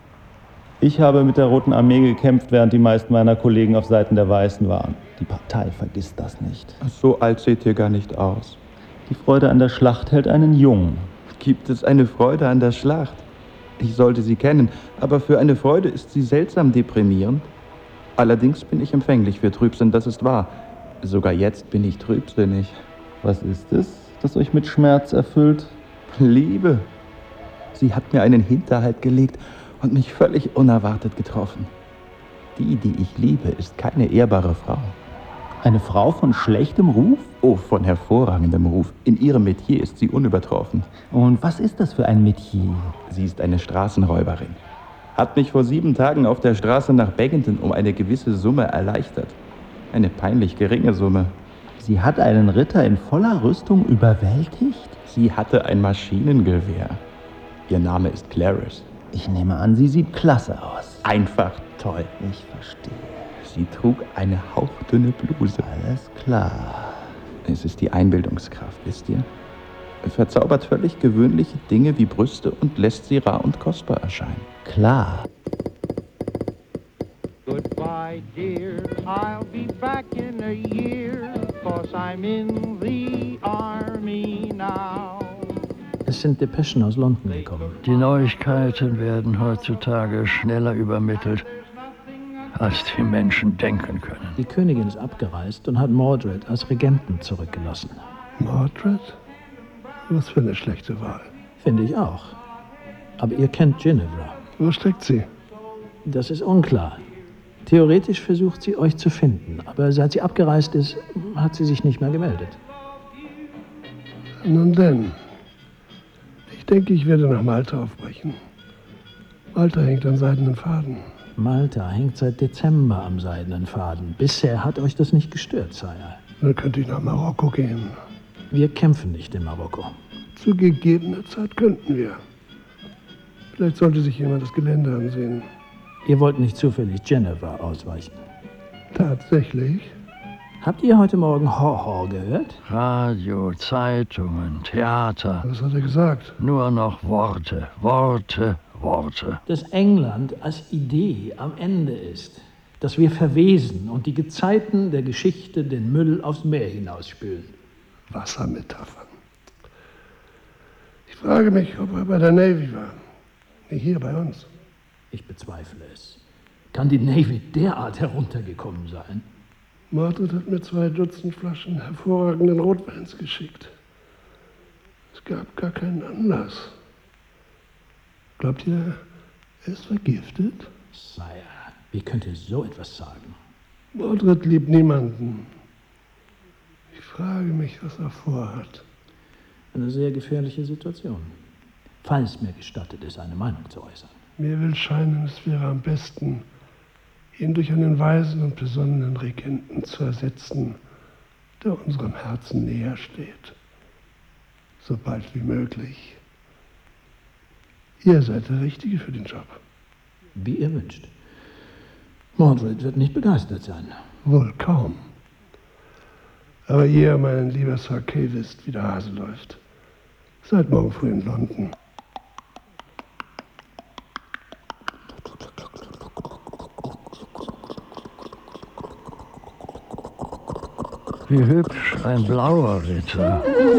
Ich habe mit der Roten Armee gekämpft, während die meisten meiner Kollegen auf Seiten der Weißen waren. Die Partei vergisst das nicht.
So alt seht ihr gar nicht aus.
Die Freude an der Schlacht hält einen jung.
Gibt es eine Freude an der Schlacht? Ich sollte sie kennen, aber für eine Freude ist sie seltsam deprimierend. Allerdings bin ich empfänglich für Trübsinn, das ist wahr. Sogar jetzt bin ich trübsinnig.
Was ist es, das euch mit Schmerz erfüllt?
Liebe. Sie hat mir einen Hinterhalt gelegt und mich völlig unerwartet getroffen. Die, die ich liebe, ist keine ehrbare Frau.
Eine Frau von schlechtem Ruf?
Oh, von hervorragendem Ruf. In ihrem Metier ist sie unübertroffen.
Und was ist das für ein Metier?
Sie ist eine Straßenräuberin. Hat mich vor sieben Tagen auf der Straße nach Baginton um eine gewisse Summe erleichtert. Eine peinlich geringe Summe.
Sie hat einen Ritter in voller Rüstung überwältigt?
Sie hatte ein Maschinengewehr. Ihr Name ist Clarice.
Ich nehme an, sie sieht klasse aus.
Einfach toll.
Ich verstehe.
Sie trug eine hauchdünne Bluse.
Alles klar.
Es ist die Einbildungskraft, wisst ihr? Verzaubert völlig gewöhnliche Dinge wie Brüste und lässt sie rar und kostbar erscheinen.
Klar.
Goodbye, dear, I'll be back in a year, 'cause I'm in the army now.
Es sind Depeschen aus London gekommen.
Die Neuigkeiten werden heutzutage schneller übermittelt, als die Menschen denken können.
Die Königin ist abgereist und hat Mordred als Regenten zurückgelassen.
Mordred? Was für eine schlechte Wahl.
Finde ich auch. Aber ihr kennt Ginevra.
Wo steckt sie?
Das ist unklar. Theoretisch versucht sie, euch zu finden, aber seit sie abgereist ist, hat sie sich nicht mehr gemeldet.
Nun denn, ich denke, ich werde nach Malta aufbrechen. Malta hängt an seidenen Faden.
Malta hängt seit Dezember am seidenen Faden. Bisher hat euch das nicht gestört, Sire.
Dann könnte ich nach Marokko gehen.
Wir kämpfen nicht in Marokko.
Zu gegebener Zeit könnten wir. Vielleicht sollte sich jemand das Gelände ansehen.
Ihr wollt nicht zufällig Ginevra ausweichen?
Tatsächlich?
Habt ihr heute Morgen Ho-Ho gehört?
Radio, Zeitungen, Theater.
Was hat er gesagt?
Nur noch Worte, Worte, Worte.
Dass England als Idee am Ende ist. Dass wir verwesen und die Gezeiten der Geschichte den Müll aufs Meer hinausspülen.
Wassermetaphern. Ich frage mich, ob er bei der Navy war. Nicht hier bei uns.
Ich bezweifle es. Kann die Navy derart heruntergekommen sein?
Mordred hat mir zwei Dutzend Flaschen hervorragenden Rotweins geschickt. Es gab gar keinen Anlass. Glaubt ihr, er ist vergiftet?
Sire, wie könnt ihr so etwas sagen?
Mordred liebt niemanden. Ich frage mich, was er vorhat.
Eine sehr gefährliche Situation. Falls mir gestattet ist, eine Meinung zu äußern.
Mir will scheinen, es wäre am besten, ihn durch einen weisen und besonnenen Regenten zu ersetzen, der unserem Herzen näher steht. So bald wie möglich. Ihr seid der Richtige für den Job.
Wie ihr wünscht. Mordred wird nicht begeistert sein.
Wohl kaum. Aber ihr, mein lieber Sir Kay, wisst, wie der Hase läuft. Seid morgen früh in London.
Wie hübsch, ein blauer Ritter.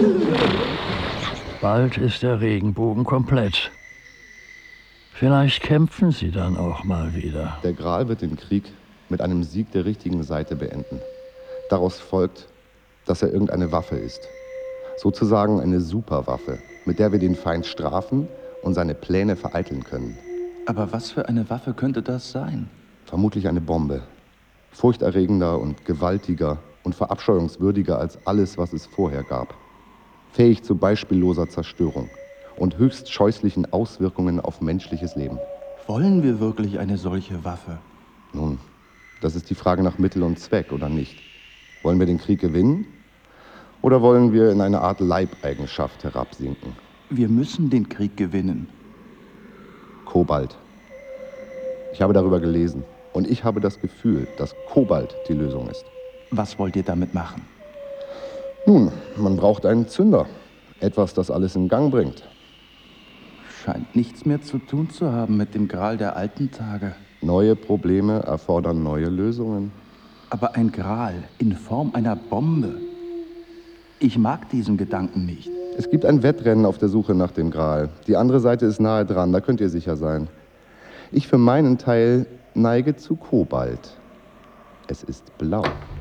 Bald ist der Regenbogen komplett. Vielleicht kämpfen sie dann auch mal wieder.
Der Gral wird den Krieg mit einem Sieg der richtigen Seite beenden. Daraus folgt, dass er irgendeine Waffe ist. Sozusagen eine Superwaffe, mit der wir den Feind strafen und seine Pläne vereiteln können.
Aber was für eine Waffe könnte das sein?
Vermutlich eine Bombe. Furchterregender und gewaltiger und verabscheuungswürdiger als alles, was es vorher gab. Fähig zu beispielloser Zerstörung und höchst scheußlichen Auswirkungen auf menschliches Leben.
Wollen wir wirklich eine solche Waffe?
Nun, das ist die Frage nach Mittel und Zweck, oder nicht? Wollen wir den Krieg gewinnen? Oder wollen wir in eine Art Leibeigenschaft herabsinken?
Wir müssen den Krieg gewinnen.
Kobalt. Ich habe darüber gelesen. Und ich habe das Gefühl, dass Kobalt die Lösung ist.
Was wollt ihr damit machen?
Nun, man braucht einen Zünder. Etwas, das alles in Gang bringt.
Scheint nichts mehr zu tun zu haben mit dem Gral der alten Tage.
Neue Probleme erfordern neue Lösungen.
Aber ein Gral in Form einer Bombe. Ich mag diesen Gedanken nicht.
Es gibt ein Wettrennen auf der Suche nach dem Gral. Die andere Seite ist nahe dran, da könnt ihr sicher sein. Ich für meinen Teil neige zu Kobalt. Es ist blau.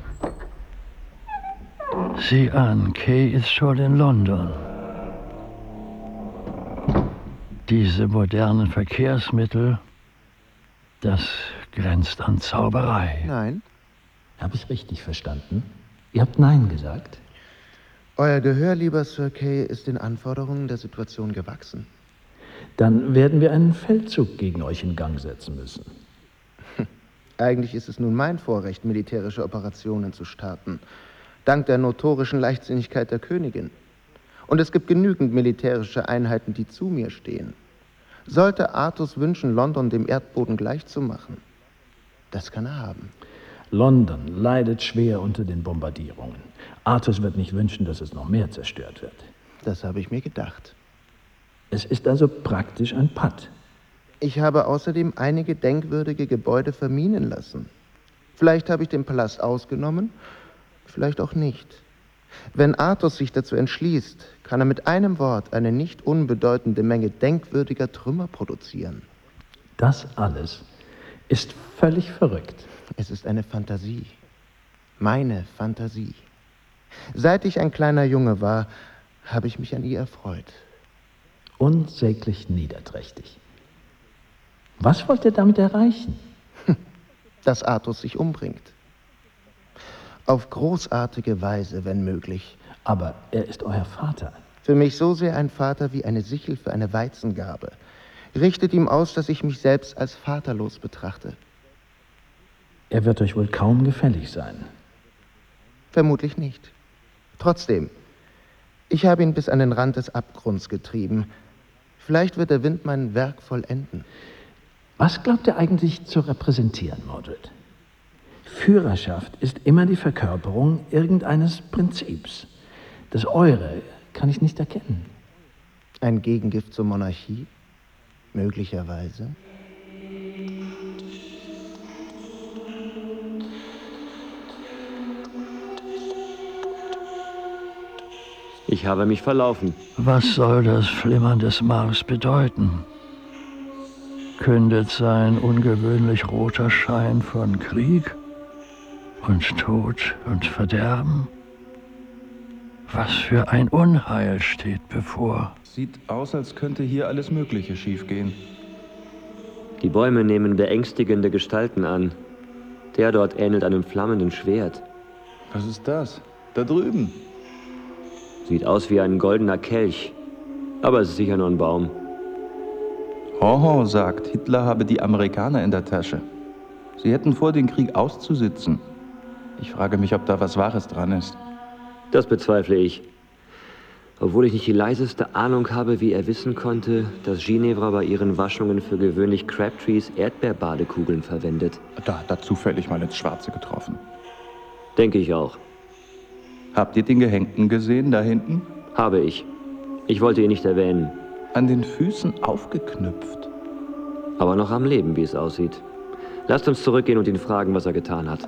Sieh an, Kay ist schon in London. Diese modernen Verkehrsmittel, das grenzt an Zauberei.
Nein.
Habe ich richtig verstanden? Ihr habt Nein gesagt?
Euer Gehör, lieber Sir Kay, ist den Anforderungen der Situation gewachsen.
Dann werden wir einen Feldzug gegen euch in Gang setzen müssen.
Eigentlich ist es nun mein Vorrecht, militärische Operationen zu starten, dank der notorischen Leichtsinnigkeit der Königin. Und es gibt genügend militärische Einheiten, die zu mir stehen. Sollte Artus wünschen, London dem Erdboden gleichzumachen, das kann er haben.
London leidet schwer unter den Bombardierungen. Artus wird nicht wünschen, dass es noch mehr zerstört wird.
Das habe ich mir gedacht.
Es ist also praktisch ein Patt.
Ich habe außerdem einige denkwürdige Gebäude verminen lassen. Vielleicht habe ich den Palast ausgenommen, vielleicht auch nicht. Wenn Artus sich dazu entschließt, kann er mit einem Wort eine nicht unbedeutende Menge denkwürdiger Trümmer produzieren.
Das alles ist völlig verrückt.
Es ist eine Fantasie. Meine Fantasie. Seit ich ein kleiner Junge war, habe ich mich an ihr erfreut.
Unsäglich niederträchtig. Was wollt ihr damit erreichen?
Dass Artus sich umbringt. Auf großartige Weise, wenn möglich.
Aber er ist euer Vater.
Für mich so sehr ein Vater wie eine Sichel für eine Weizengarbe. Richtet ihm aus, dass ich mich selbst als vaterlos betrachte.
Er wird euch wohl kaum gefällig sein.
Vermutlich nicht. Trotzdem, ich habe ihn bis an den Rand des Abgrunds getrieben. Vielleicht wird der Wind mein Werk vollenden.
Was glaubt ihr eigentlich zu repräsentieren, Mordred? Führerschaft ist immer die Verkörperung irgendeines Prinzips. Das Eure kann ich nicht erkennen.
Ein Gegengift zur Monarchie? Möglicherweise.
Ich habe mich verlaufen.
Was soll das Flimmern des Mars bedeuten? Kündet sein ungewöhnlich roter Schein von Krieg und Tod und Verderben? Was für ein Unheil steht bevor?
Sieht aus, als könnte hier alles Mögliche schiefgehen.
Die Bäume nehmen beängstigende Gestalten an. Der dort ähnelt einem flammenden Schwert.
Was ist das? Da drüben.
Sieht aus wie ein goldener Kelch. Aber es ist sicher nur ein Baum.
Hoho sagt, Hitler habe die Amerikaner in der Tasche. Sie hätten vor, den Krieg auszusitzen. Ich frage mich, ob da was Wahres dran ist.
Das bezweifle ich. Obwohl ich nicht die leiseste Ahnung habe, wie er wissen konnte, dass Ginevra bei ihren Waschungen für gewöhnlich Crabtrees Erdbeerbadekugeln verwendet.
Da hat er zufällig mal ins Schwarze getroffen.
Denke ich auch.
Habt ihr den Gehängten gesehen, da hinten?
Habe ich. Ich wollte ihn nicht erwähnen.
An den Füßen aufgeknüpft.
Aber noch am Leben, wie es aussieht. Lasst uns zurückgehen und ihn fragen, was er getan hat.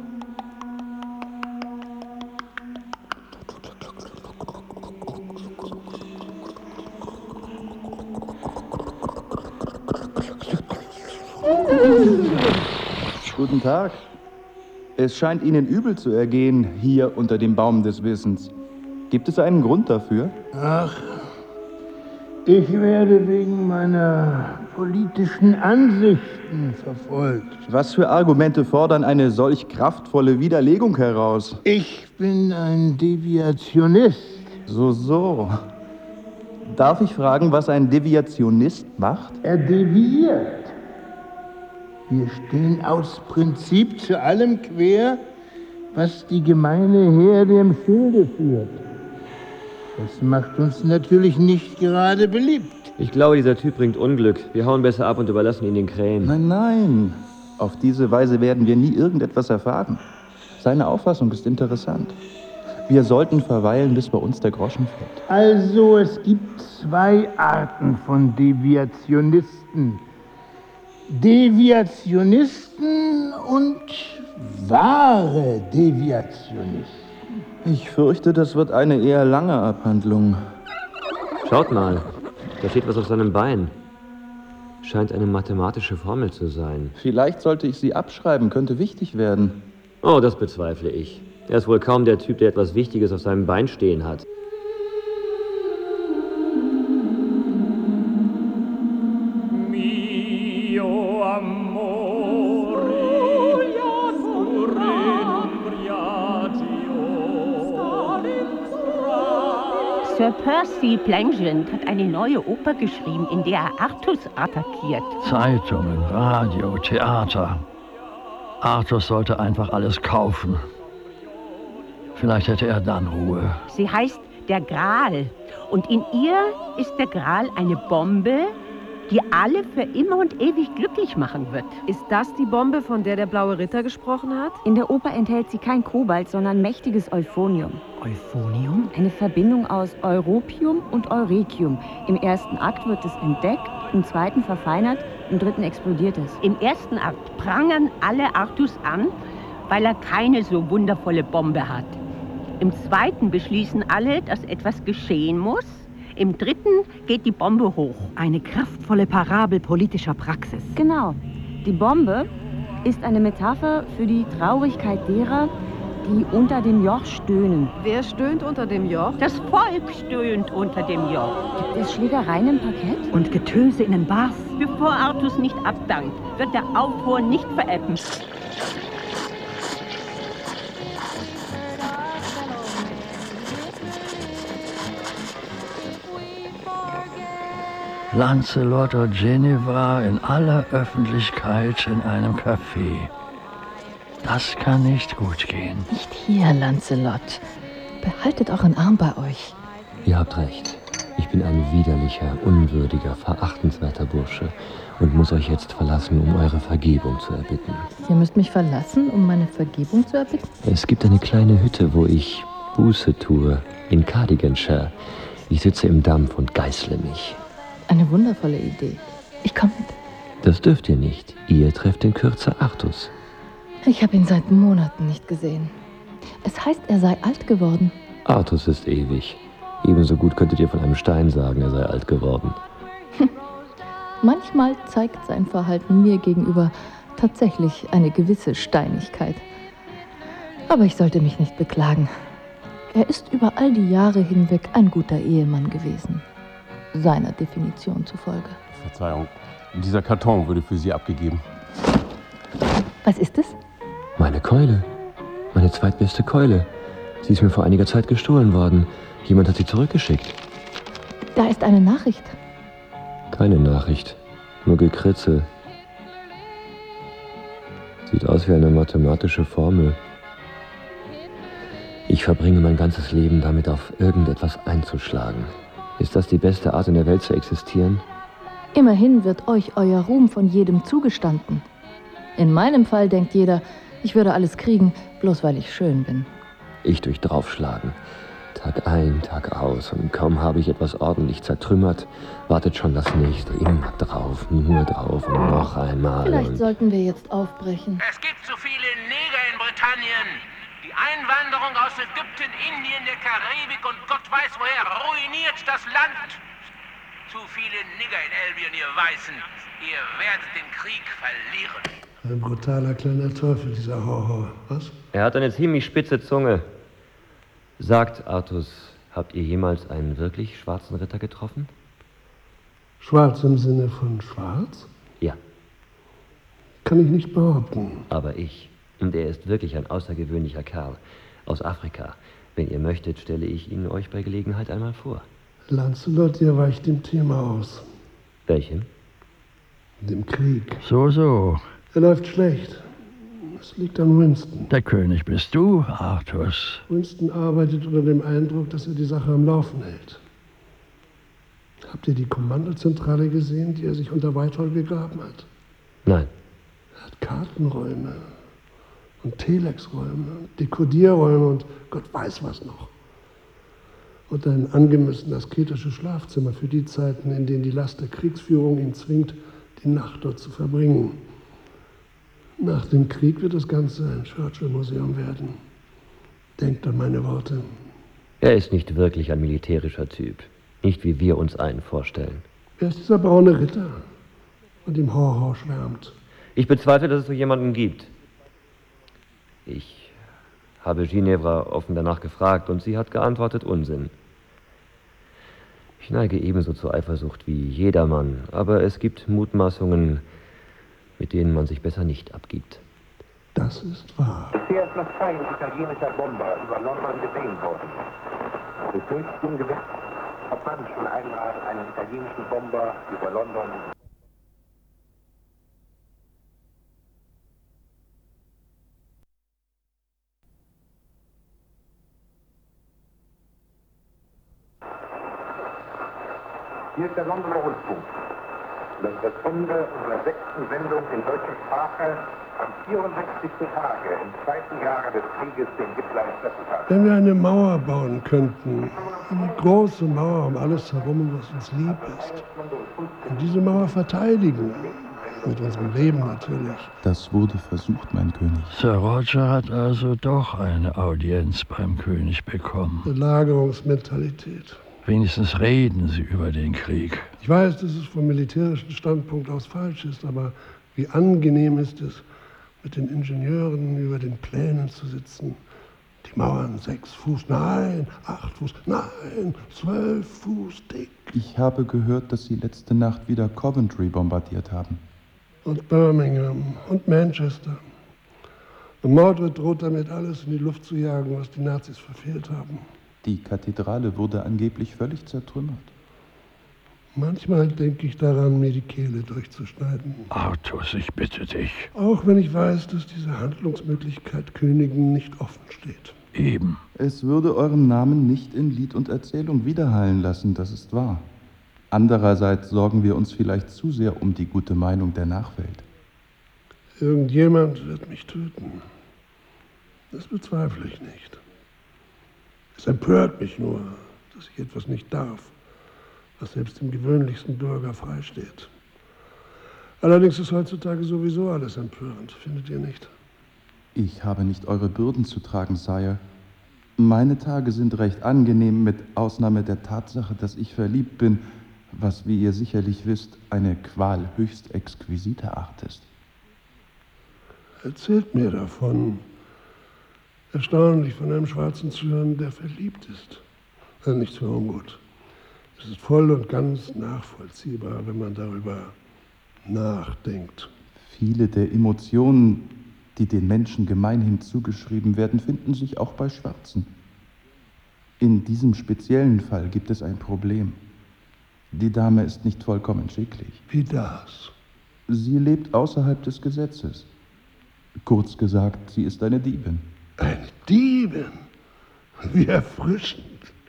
Guten Tag. Es scheint Ihnen übel zu ergehen, hier unter dem Baum des Wissens. Gibt es einen Grund dafür?
Ach, ich werde wegen meiner politischen Ansichten verfolgt.
Was für Argumente fordern eine solch kraftvolle Widerlegung heraus?
Ich bin ein Deviationist.
So, so. Darf ich fragen, was ein Deviationist macht?
Er deviiert. Wir stehen aus Prinzip zu allem quer, was die gemeine Herde im Schilde führt. Das macht uns natürlich nicht gerade beliebt.
Ich glaube, dieser Typ bringt Unglück. Wir hauen besser ab und überlassen ihn den Krähen.
Nein, nein. Auf diese Weise werden wir nie irgendetwas erfahren. Seine Auffassung ist interessant. Wir sollten verweilen, bis bei uns der Groschen fällt.
Also, es gibt zwei Arten von Deviationisten. Deviationisten und wahre Deviationisten.
Ich fürchte, das wird eine eher lange Abhandlung.
Schaut mal, da steht was auf seinem Bein. Scheint eine mathematische Formel zu sein.
Vielleicht sollte ich sie abschreiben, könnte wichtig werden.
Oh, das bezweifle ich. Er ist wohl kaum der Typ, der etwas Wichtiges auf seinem Bein stehen hat.
Sir Percy Plangent hat eine neue Oper geschrieben, in der er Artus attackiert.
Zeitungen, Radio, Theater. Artus sollte einfach alles kaufen. Vielleicht hätte er dann Ruhe.
Sie heißt der Gral. Und in ihr ist der Gral eine Bombe, die alle für immer und ewig glücklich machen wird.
Ist das die Bombe, von der der Blaue Ritter gesprochen hat?
In der Oper enthält sie kein Kobalt, sondern mächtiges Euphonium.
Euphonium?
Eine Verbindung aus Europium und Eurecium. Im ersten Akt wird es entdeckt, im zweiten verfeinert, im dritten explodiert es.
Im ersten Akt prangern alle Artus an, weil er keine so wundervolle Bombe hat. Im zweiten beschließen alle, dass etwas geschehen muss. Im dritten geht die Bombe hoch.
Eine kraftvolle Parabel politischer Praxis.
Genau. Die Bombe ist eine Metapher für die Traurigkeit derer, die unter dem Joch stöhnen.
Wer stöhnt unter dem Joch?
Das Volk stöhnt unter dem Joch.
Gibt es Schlägereien im Parkett?
Und Getöse in den Bars?
Bevor Artus nicht abdankt, wird der Aufruhr nicht verebben.
Lancelot und Ginevra in aller Öffentlichkeit in einem Café. Das kann nicht gut gehen.
Nicht hier, Lancelot. Behaltet euren Arm bei euch.
Ihr habt recht. Ich bin ein widerlicher, unwürdiger, verachtenswerter Bursche und muss euch jetzt verlassen, um eure Vergebung zu erbitten.
Ihr müsst mich verlassen, um meine Vergebung zu erbitten?
Es gibt eine kleine Hütte, wo ich Buße tue, in Cardiganshire. Ich sitze im Dampf und geißle mich.
Eine wundervolle Idee. Ich komme mit.
Das dürft ihr nicht. Ihr trefft in Kürze Artus.
Ich habe ihn seit Monaten nicht gesehen. Es heißt, er sei alt geworden.
Artus ist ewig. Ebenso gut könntet ihr von einem Stein sagen, er sei alt geworden.
Manchmal zeigt sein Verhalten mir gegenüber tatsächlich eine gewisse Steinigkeit. Aber ich sollte mich nicht beklagen. Er ist über all die Jahre hinweg ein guter Ehemann gewesen. Seiner Definition zufolge.
Verzeihung, dieser Karton wurde für Sie abgegeben.
Was ist es?
Meine Keule. Meine zweitbeste Keule. Sie ist mir vor einiger Zeit gestohlen worden. Jemand hat sie zurückgeschickt.
Da ist eine Nachricht.
Keine Nachricht, nur Gekritzel. Sieht aus wie eine mathematische Formel. Ich verbringe mein ganzes Leben damit, auf irgendetwas einzuschlagen. Ist das die beste Art, in der Welt zu existieren?
Immerhin wird euch euer Ruhm von jedem zugestanden. In meinem Fall denkt jeder, ich würde alles kriegen, bloß weil ich schön bin.
Ich durch draufschlagen. Tag ein, Tag aus. Und kaum habe ich etwas ordentlich zertrümmert, wartet schon das nächste. Immer drauf, nur drauf und noch einmal.
Vielleicht
und
sollten wir jetzt aufbrechen.
Es gibt zu viele Neger in Britannien. Die Einwanderung aus Ägypten, Indien, der Karibik und Gott weiß woher ruiniert das Land. Zu viele Nigger in Albion, ihr Weißen. Ihr werdet den Krieg verlieren.
Ein brutaler kleiner Teufel, dieser Horror. Was?
Er hat eine ziemlich spitze Zunge. Sagt, Artus, habt ihr jemals einen wirklich schwarzen Ritter getroffen?
Schwarz im Sinne von schwarz?
Ja.
Kann ich nicht behaupten.
Aber ich. Und er ist wirklich ein außergewöhnlicher Kerl. Aus Afrika. Wenn ihr möchtet, stelle ich ihn euch bei Gelegenheit einmal vor.
Lancelot, ihr weicht dem Thema aus.
Welchem?
Dem Krieg.
So, so.
Er läuft schlecht. Es liegt an Winston.
Der König bist du, Artus.
Winston arbeitet unter dem Eindruck, dass er die Sache am Laufen hält. Habt ihr die Kommandozentrale gesehen, die er sich unter Whitehall gegraben hat?
Nein.
Er hat Kartenräume und Telexräume und Dekodierräume und Gott weiß was noch. Und ein angemessen asketisches Schlafzimmer für die Zeiten, in denen die Last der Kriegsführung ihn zwingt, die Nacht dort zu verbringen. Nach dem Krieg wird das Ganze ein Churchill-Museum werden. Denkt an meine Worte.
Er ist nicht wirklich ein militärischer Typ. Nicht wie wir uns einen vorstellen.
Wer ist dieser braune Ritter, von dem Horror schwärmt?
Ich bezweifle, dass es so jemanden gibt. Ich habe Ginevra offen danach gefragt und sie hat geantwortet, Unsinn. Ich neige ebenso zur Eifersucht wie jedermann, aber es gibt Mutmaßungen, mit denen man sich besser nicht abgibt.
Das ist wahr.
Bisher ist noch kein italienischer Bomber über London gesehen worden. Es höchst ungewiss, ob man schon einmal einen italienischen Bomber über London Hier ist der Londoner Rundfunk. Unsere Stunde unserer sechsten Sendung in deutscher Sprache am vierundsechzigsten Tage im zweiten Jahre des Krieges, den Hitler entschlossen hat.
Wenn wir eine Mauer bauen könnten, eine große Mauer um alles herum, was uns lieb ist, und diese Mauer verteidigen, mit unserem Leben natürlich.
Das wurde versucht, mein König.
Sir Roger hat also doch eine Audienz beim König bekommen.
Belagerungsmentalität.
Wenigstens reden sie über den Krieg.
Ich weiß, dass es vom militärischen Standpunkt aus falsch ist, aber wie angenehm ist es, mit den Ingenieuren über den Plänen zu sitzen. Die Mauern sechs Fuß, nein, acht Fuß, nein, zwölf Fuß dick.
Ich habe gehört, dass Sie letzte Nacht wieder Coventry bombardiert haben.
Und Birmingham und Manchester. Und Mordred droht damit, alles in die Luft zu jagen, was die Nazis verfehlt haben.
Die Kathedrale wurde angeblich völlig zertrümmert.
Manchmal denke ich daran, mir die Kehle durchzuschneiden.
Artus, ich bitte dich.
Auch wenn ich weiß, dass diese Handlungsmöglichkeit Königen nicht offen steht.
Eben.
Es würde euren Namen nicht in Lied und Erzählung widerhallen lassen, das ist wahr. Andererseits sorgen wir uns vielleicht zu sehr um die gute Meinung der Nachwelt.
Irgendjemand wird mich töten. Das bezweifle ich nicht. Es empört mich nur, dass ich etwas nicht darf, was selbst dem gewöhnlichsten Bürger freisteht. Allerdings ist heutzutage sowieso alles empörend, findet ihr nicht?
Ich habe nicht eure Bürden zu tragen, Sire. Meine Tage sind recht angenehm, mit Ausnahme der Tatsache, dass ich verliebt bin, was, wie ihr sicherlich wisst, eine Qual höchst exquisiter Art ist.
Erzählt mir davon. Erstaunlich, von einem Schwarzen zu hören, der verliebt ist. Also nichts für ungut. Es ist voll und ganz nachvollziehbar, wenn man darüber nachdenkt.
Viele der Emotionen, die den Menschen gemeinhin zugeschrieben werden, finden sich auch bei Schwarzen. In diesem speziellen Fall gibt es ein Problem. Die Dame ist nicht vollkommen schicklich.
Wie das?
Sie lebt außerhalb des Gesetzes. Kurz gesagt, sie ist eine Diebin.
Eine Diebin? Wie erfrischend.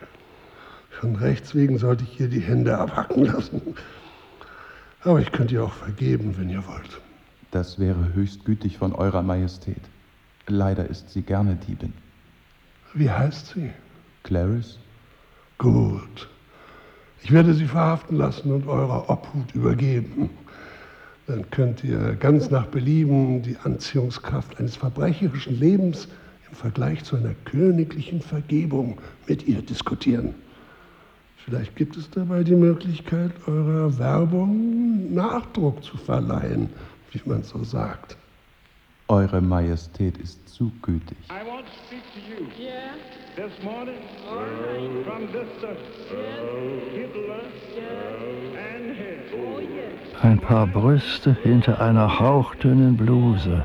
Von Rechts wegen sollte ich ihr die Hände abhacken lassen. Aber ich könnte ihr auch vergeben, wenn ihr wollt.
Das wäre höchst gütig von Eurer Majestät. Leider ist sie gerne Diebin.
Wie heißt sie?
Clarice.
Gut. Ich werde sie verhaften lassen und eurer Obhut übergeben. Dann könnt ihr ganz nach Belieben die Anziehungskraft eines verbrecherischen Lebens im Vergleich zu einer königlichen Vergebung mit ihr diskutieren. Vielleicht gibt es dabei die Möglichkeit, eurer Werbung Nachdruck zu verleihen, wie man so sagt.
Eure Majestät ist zu gütig.
I want to speak to you. Yeah. This morning, uh, from distance, uh, Hitler uh, and him. Oh, yes.
Ein paar Brüste hinter einer hauchdünnen Bluse.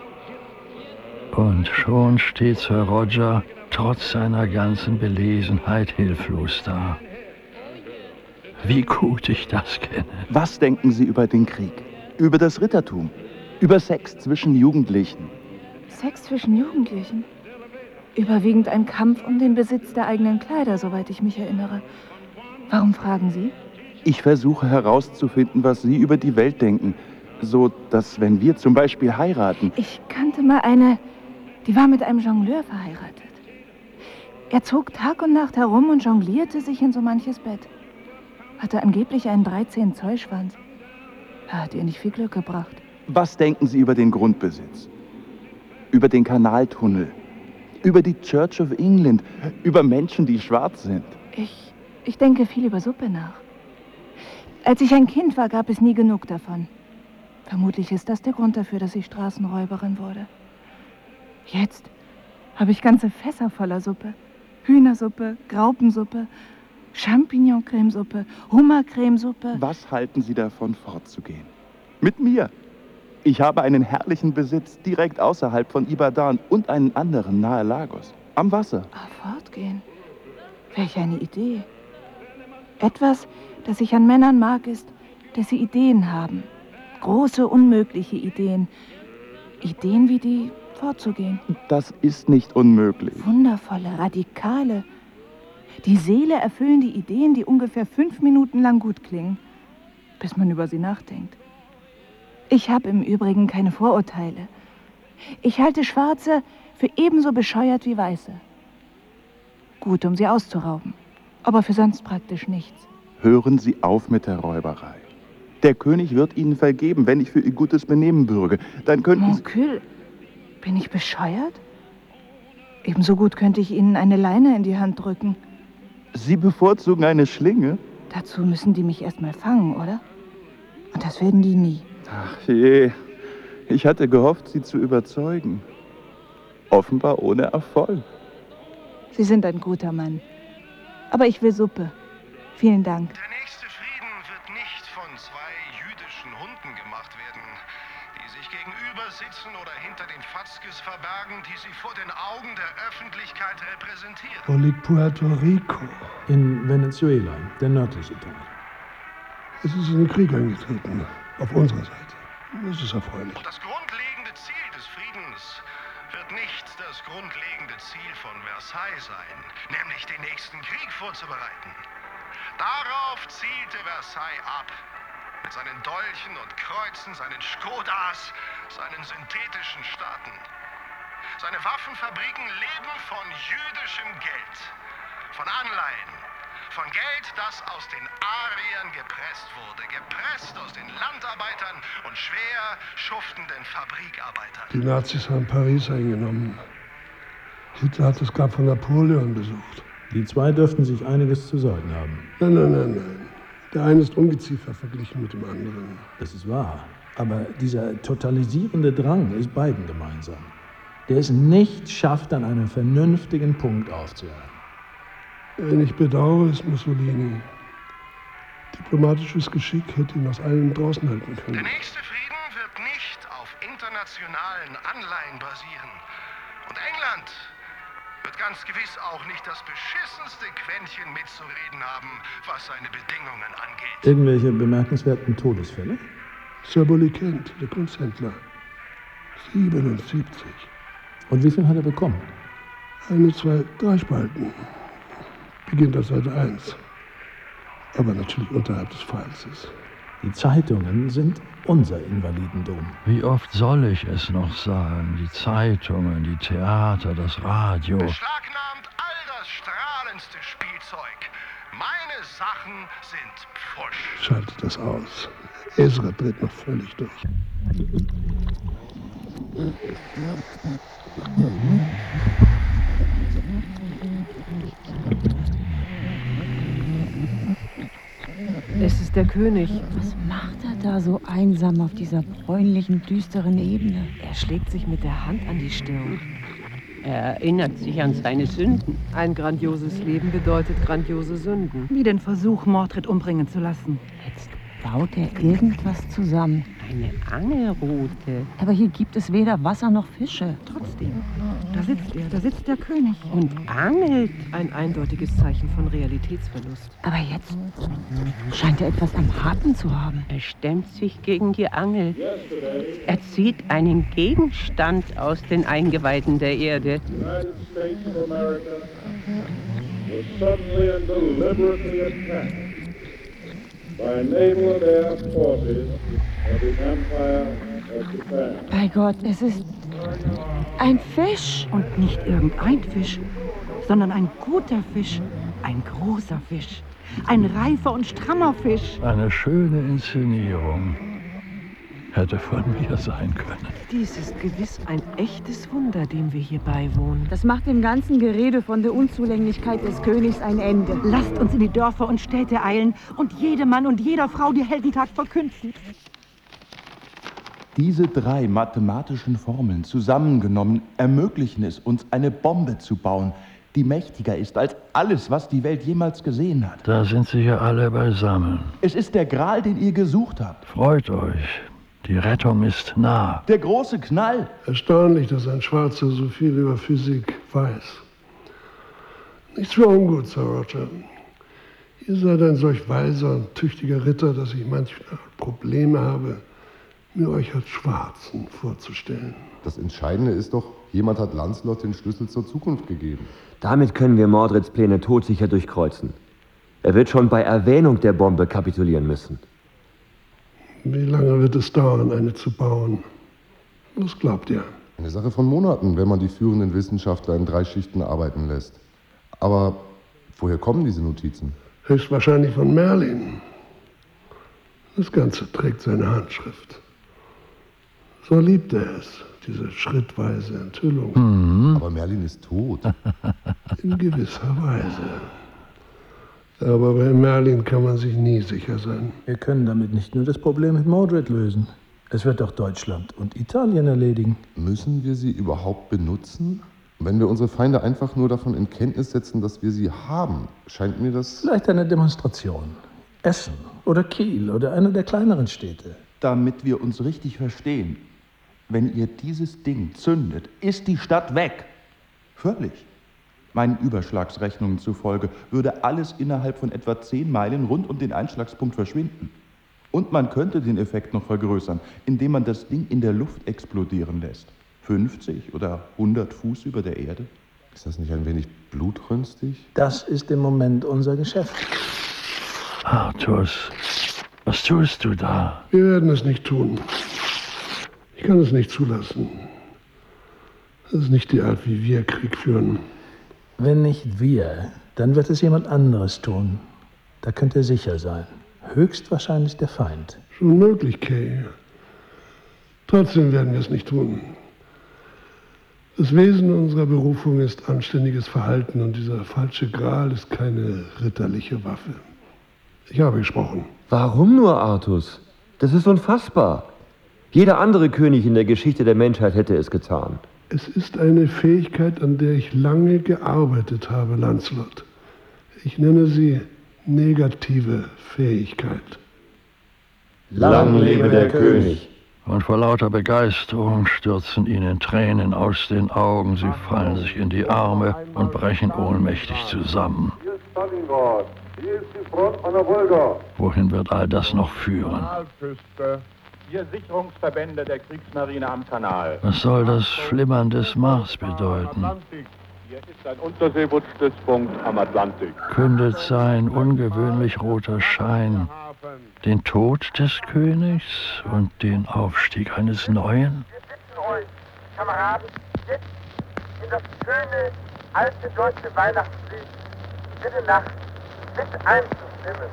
Und schon steht Sir Roger trotz seiner ganzen Belesenheit hilflos da. Wie gut ich das kenne.
Was denken Sie über den Krieg? Über das Rittertum? Über Sex zwischen Jugendlichen?
Sex zwischen Jugendlichen? Überwiegend ein Kampf um den Besitz der eigenen Kleider, soweit ich mich erinnere. Warum fragen Sie?
Ich versuche herauszufinden, was Sie über die Welt denken. So, dass wenn wir zum Beispiel heiraten...
Ich kannte mal eine, die war mit einem Jongleur verheiratet. Er zog Tag und Nacht herum und jonglierte sich in so manches Bett. Hatte angeblich einen dreizehn Zoll Schwanz. Er hat ihr nicht viel Glück gebracht.
Was denken Sie über den Grundbesitz? Über den Kanaltunnel? Über die Church of England? Über Menschen, die schwarz sind?
Ich, ich denke viel über Suppe nach. Als ich ein Kind war, gab es nie genug davon. Vermutlich ist das der Grund dafür, dass ich Straßenräuberin wurde. Jetzt habe ich ganze Fässer voller Suppe. Hühnersuppe, Graupensuppe, Champignon-Cremesuppe, Hummercremesuppe.
Was halten Sie davon, fortzugehen? Mit mir. Ich habe einen herrlichen Besitz direkt außerhalb von Ibadan und einen anderen nahe Lagos. Am Wasser.
Ah, fortgehen. Welch eine Idee. Etwas, das ich an Männern mag, ist, dass sie Ideen haben. Große, unmögliche Ideen. Ideen wie die, fortzugehen.
Das ist nicht unmöglich.
Wundervolle, radikale. Die Seele erfüllen die Ideen, die ungefähr fünf Minuten lang gut klingen, bis man über sie nachdenkt. Ich habe im Übrigen keine Vorurteile. Ich halte Schwarze für ebenso bescheuert wie Weiße. Gut, um sie auszurauben, aber für sonst praktisch nichts.
Hören Sie auf mit der Räuberei. Der König wird Ihnen vergeben, wenn ich für Ihr gutes Benehmen bürge. Dann könnten Sie...
Moncule, bin ich bescheuert? Ebenso gut könnte ich Ihnen eine Leine in die Hand drücken.
Sie bevorzugen eine Schlinge?
Dazu müssen die mich erst mal fangen, oder? Und das werden die nie.
Ach je, ich hatte gehofft, Sie zu überzeugen. Offenbar ohne Erfolg.
Sie sind ein guter Mann. Aber ich will Suppe. Vielen Dank.
Der nächste Frieden wird nicht von zwei jüdischen Hunden gemacht werden, die sich gegenüber sitzen oder hinter den Fatzkes verbergen, die sie vor den Augen der Öffentlichkeit repräsentieren.
Wo liegt Puerto Rico?
In Venezuela, der nördliche Teil.
Es ist in den Krieg eingetreten. Auf unserer Seite. Das ist erfreulich.
Das grundlegende Ziel des Friedens wird
wird nicht das grundlegende Ziel von Versailles sein, nämlich den nächsten Krieg vorzubereiten. Darauf zielte Versailles ab. Mit seinen Dolchen und Kreuzen, seinen Skodas, seinen synthetischen Staaten. Seine Waffenfabriken leben von jüdischem Geld, von Anleihen, von Geld, das aus den Ariern gepresst wurde, gepresst aus den Landarbeitern und schwer schuftenden Fabrikarbeitern.
Die Nazis haben Paris eingenommen. Hitler hat das Grab von Napoleon besucht.
Die zwei dürften sich einiges zu sagen haben.
Nein, nein, nein, nein. Der eine ist Ungeziefer verglichen mit dem anderen.
Das ist wahr. Aber dieser totalisierende Drang ist beiden gemeinsam. Der es nicht schafft, an einem vernünftigen Punkt aufzuhören.
Ich bedauere es, Mussolini. Diplomatisches Geschick hätte ihn aus allem draußen halten können.
Der nächste Frieden wird nicht auf internationalen Anleihen basieren. Und England wird ganz gewiss auch nicht das beschissenste Quäntchen mitzureden haben, was seine Bedingungen angeht.
Irgendwelche bemerkenswerten Todesfälle?
Sir Bully Kent, der Kunsthändler. siebenundsiebzig.
Und wie viel hat er bekommen?
Eine, zwei, drei Spalten. Beginnt auf Seite eins. Aber natürlich unterhalb des Falses.
Die Zeitungen sind unser Invalidentum.
Wie oft soll ich es noch sagen? Die Zeitungen, die Theater, das Radio.
Beschlagnahmt all das strahlendste Spielzeug. Meine Sachen sind Pfusch.
Schaltet das aus. Ezra dreht noch völlig durch.
Es ist der König.
Was macht er da so einsam auf dieser bräunlichen, düsteren Ebene?
Er schlägt sich mit der Hand an die Stirn.
Er erinnert sich an seine Sünden.
Ein grandioses Leben bedeutet grandiose Sünden.
Wie den Versuch, Mordred umbringen zu lassen.
Jetzt baut er irgendwas zusammen.
Eine Angelrute.
Aber hier gibt es weder Wasser noch Fische.
Trotzdem, da sitzt er, da sitzt der König.
Und angelt.
Ein eindeutiges Zeichen von Realitätsverlust.
Aber jetzt scheint er etwas am Haken zu haben.
Er stemmt sich gegen die Angel. Er zieht einen Gegenstand aus den Eingeweiden der Erde.
United States of America was suddenly and deliberately attacked by naval and air forces of the Empire of Japan.
Bei Gott, es ist ein Fisch.
Und nicht irgendein Fisch, sondern ein guter Fisch, ein großer Fisch, ein reifer und strammer Fisch.
Eine schöne Inszenierung. Hätte von mir sein können.
Dies ist gewiss ein echtes Wunder, dem wir hier beiwohnen.
Das macht dem ganzen Gerede von der Unzulänglichkeit des Königs ein Ende.
Lasst uns in die Dörfer und Städte eilen und jedem Mann und jeder Frau die Heldentat verkünden.
Diese drei mathematischen Formeln zusammengenommen ermöglichen es uns, eine Bombe zu bauen, die mächtiger ist als alles, was die Welt jemals gesehen hat.
Da sind sie ja alle beisammen.
Es ist der Gral, den ihr gesucht habt.
Freut euch. Die Rettung ist nah.
Der große Knall.
Erstaunlich, dass ein Schwarzer so viel über Physik weiß. Nichts für ungut, Sir Roger. Ihr seid ein solch weiser und tüchtiger Ritter, dass ich manchmal Probleme habe, mir euch als Schwarzen vorzustellen.
Das Entscheidende ist doch, jemand hat Lancelot den Schlüssel zur Zukunft gegeben.
Damit können wir Mordreds Pläne todsicher durchkreuzen. Er wird schon bei Erwähnung der Bombe kapitulieren müssen.
Wie lange wird es dauern, eine zu bauen? Was glaubt ihr?
Eine Sache von Monaten, wenn man die führenden Wissenschaftler in drei Schichten arbeiten lässt. Aber woher kommen diese Notizen?
Höchstwahrscheinlich von Merlin. Das Ganze trägt seine Handschrift. So liebt er es, diese schrittweise Enthüllung.
Mhm. Aber Merlin ist tot.
In gewisser Weise. Aber bei Merlin kann man sich nie sicher sein.
Wir können damit nicht nur das Problem mit Mordred lösen. Es wird auch Deutschland und Italien erledigen.
Müssen wir sie überhaupt benutzen? Wenn wir unsere Feinde einfach nur davon in Kenntnis setzen, dass wir sie haben, scheint mir das...
Vielleicht eine Demonstration. Essen oder Kiel oder eine der kleineren Städte.
Damit wir uns richtig verstehen. Wenn ihr dieses Ding zündet, ist die Stadt weg. Völlig. Meinen Überschlagsrechnungen zufolge würde alles innerhalb von etwa zehn Meilen rund um den Einschlagspunkt verschwinden. Und man könnte den Effekt noch vergrößern, indem man das Ding in der Luft explodieren lässt.
fünfzig oder hundert Fuß über der Erde?
Ist das nicht ein wenig blutrünstig?
Das ist im Moment unser Geschäft.
Artus, was tust du da?
Wir werden es nicht tun. Ich kann es nicht zulassen. Das ist nicht die Art, wie wir Krieg führen.
Wenn nicht wir, dann wird es jemand anderes tun. Da könnt ihr sicher sein. Höchstwahrscheinlich der Feind.
Schon möglich, Kay. Trotzdem werden wir es nicht tun. Das Wesen unserer Berufung ist anständiges Verhalten und dieser falsche Gral ist keine ritterliche Waffe. Ich habe gesprochen.
Warum nur, Artus? Das ist unfassbar. Jeder andere König in der Geschichte der Menschheit hätte es getan.
Es ist eine Fähigkeit, an der ich lange gearbeitet habe, Lancelot. Ich nenne sie negative Fähigkeit.
Lang lebe der König!
Und vor lauter Begeisterung stürzen ihnen Tränen aus den Augen, sie fallen sich in die Arme und brechen ohnmächtig zusammen.
Hier ist Stalingrad, hier ist die Front an der Wolga.
Wohin wird all das noch führen?
Hier Sicherungsverbände der Kriegsmarine am Kanal.
Was soll das Flimmern des Mars bedeuten?
Hier ist ein Unterseebootsstützpunkt am Atlantik.
Kündet sein ungewöhnlich roter Schein den Tod des Königs und den Aufstieg eines Neuen?
Wir bitten euch, Kameraden, jetzt in das schöne, alte deutsche Weihnachtslied Stille Nacht mit einzustimmen.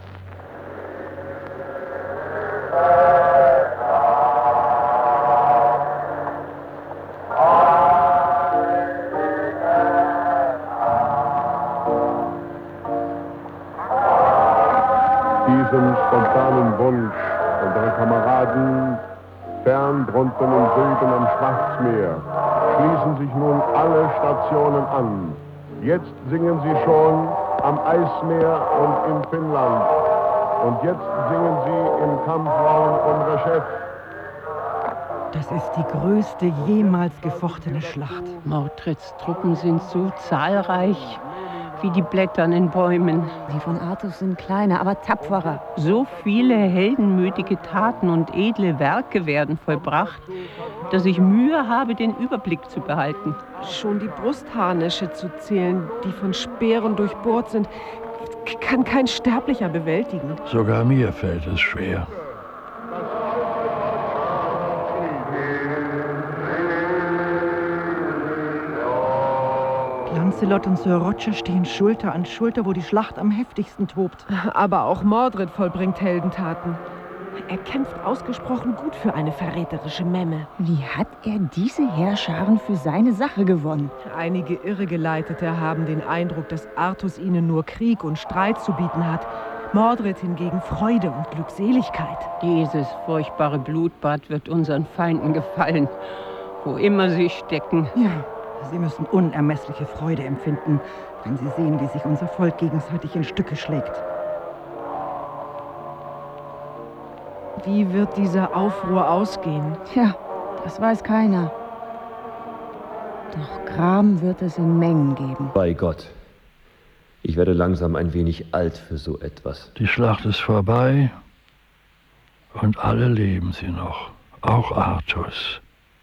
Diesem spontanen Wunsch unserer Kameraden fern drunten im Süden am Schwarzmeer schließen sich nun alle Stationen an. Jetzt singen sie schon am Eismeer und in Finnland. Und jetzt singen sie im Kampfraum um Reshef.
Das ist die größte jemals gefochtene Schlacht.
Mordreds Truppen sind so zahlreich wie die Blätter an den Bäumen.
Die von Artus sind kleiner, aber tapferer.
So viele heldenmütige Taten und edle Werke werden vollbracht, dass ich Mühe habe, den Überblick zu behalten.
Schon die Brustharnische zu zählen, die von Speeren durchbohrt sind, kann kein Sterblicher bewältigen.
Sogar mir fällt es schwer.
Lancelot und Sir Roger stehen Schulter an Schulter, wo die Schlacht am heftigsten tobt.
Aber auch Mordred vollbringt Heldentaten. Er kämpft ausgesprochen gut für eine verräterische Memme.
Wie hat er diese Heerscharen für seine Sache gewonnen?
Einige Irregeleitete haben den Eindruck, dass Artus ihnen nur Krieg und Streit zu bieten hat. Mordred hingegen Freude und Glückseligkeit.
Dieses furchtbare Blutbad wird unseren Feinden gefallen, wo immer sie stecken.
Ja, sie müssen unermessliche Freude empfinden, wenn sie sehen, wie sich unser Volk gegenseitig in Stücke schlägt.
Wie wird dieser Aufruhr ausgehen?
Tja, das weiß keiner. Doch Gram wird es in Mengen geben.
Bei Gott. Ich werde langsam ein wenig alt für so etwas.
Die Schlacht ist vorbei und alle leben sie noch. Auch Artus.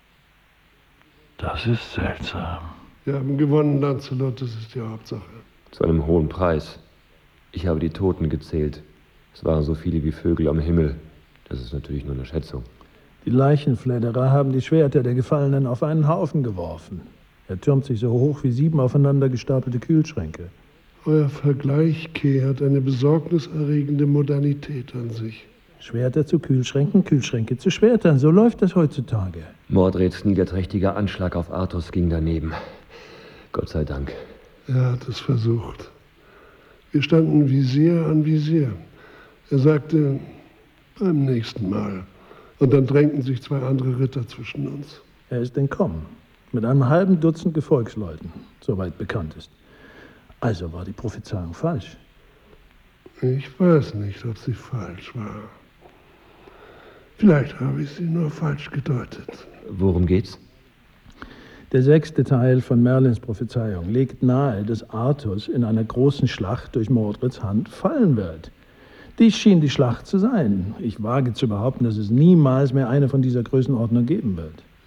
Das ist seltsam.
Wir haben gewonnen, Lancelot, das ist die Hauptsache.
Zu einem hohen Preis. Ich habe die Toten gezählt. Es waren so viele wie Vögel am Himmel. Das ist natürlich nur eine Schätzung.
Die Leichenfledderer haben die Schwerter der Gefallenen auf einen Haufen geworfen. Er türmt sich so hoch wie sieben aufeinander gestapelte Kühlschränke.
Euer Vergleich, Kay, hat eine besorgniserregende Modernität an sich.
Schwerter zu Kühlschränken, Kühlschränke zu Schwertern. So läuft das heutzutage.
Mordreds niederträchtiger Anschlag auf Artus ging daneben. Gott sei Dank.
Er hat es versucht. Wir standen Visier an Visier. Er sagte, beim nächsten Mal. Und dann drängten sich zwei andere Ritter zwischen uns.
Er ist entkommen. Mit einem halben Dutzend Gefolgsleuten, soweit bekannt ist. Also war die Prophezeiung falsch.
Ich weiß nicht, ob sie falsch war. Vielleicht habe ich sie nur falsch gedeutet.
Worum geht's?
Der sechste Teil von Merlins Prophezeiung legt nahe, dass Artus in einer großen Schlacht durch Mordreds Hand fallen wird. Dies schien die Schlacht zu sein. Ich wage zu behaupten, dass es niemals mehr eine von dieser Größenordnung geben wird.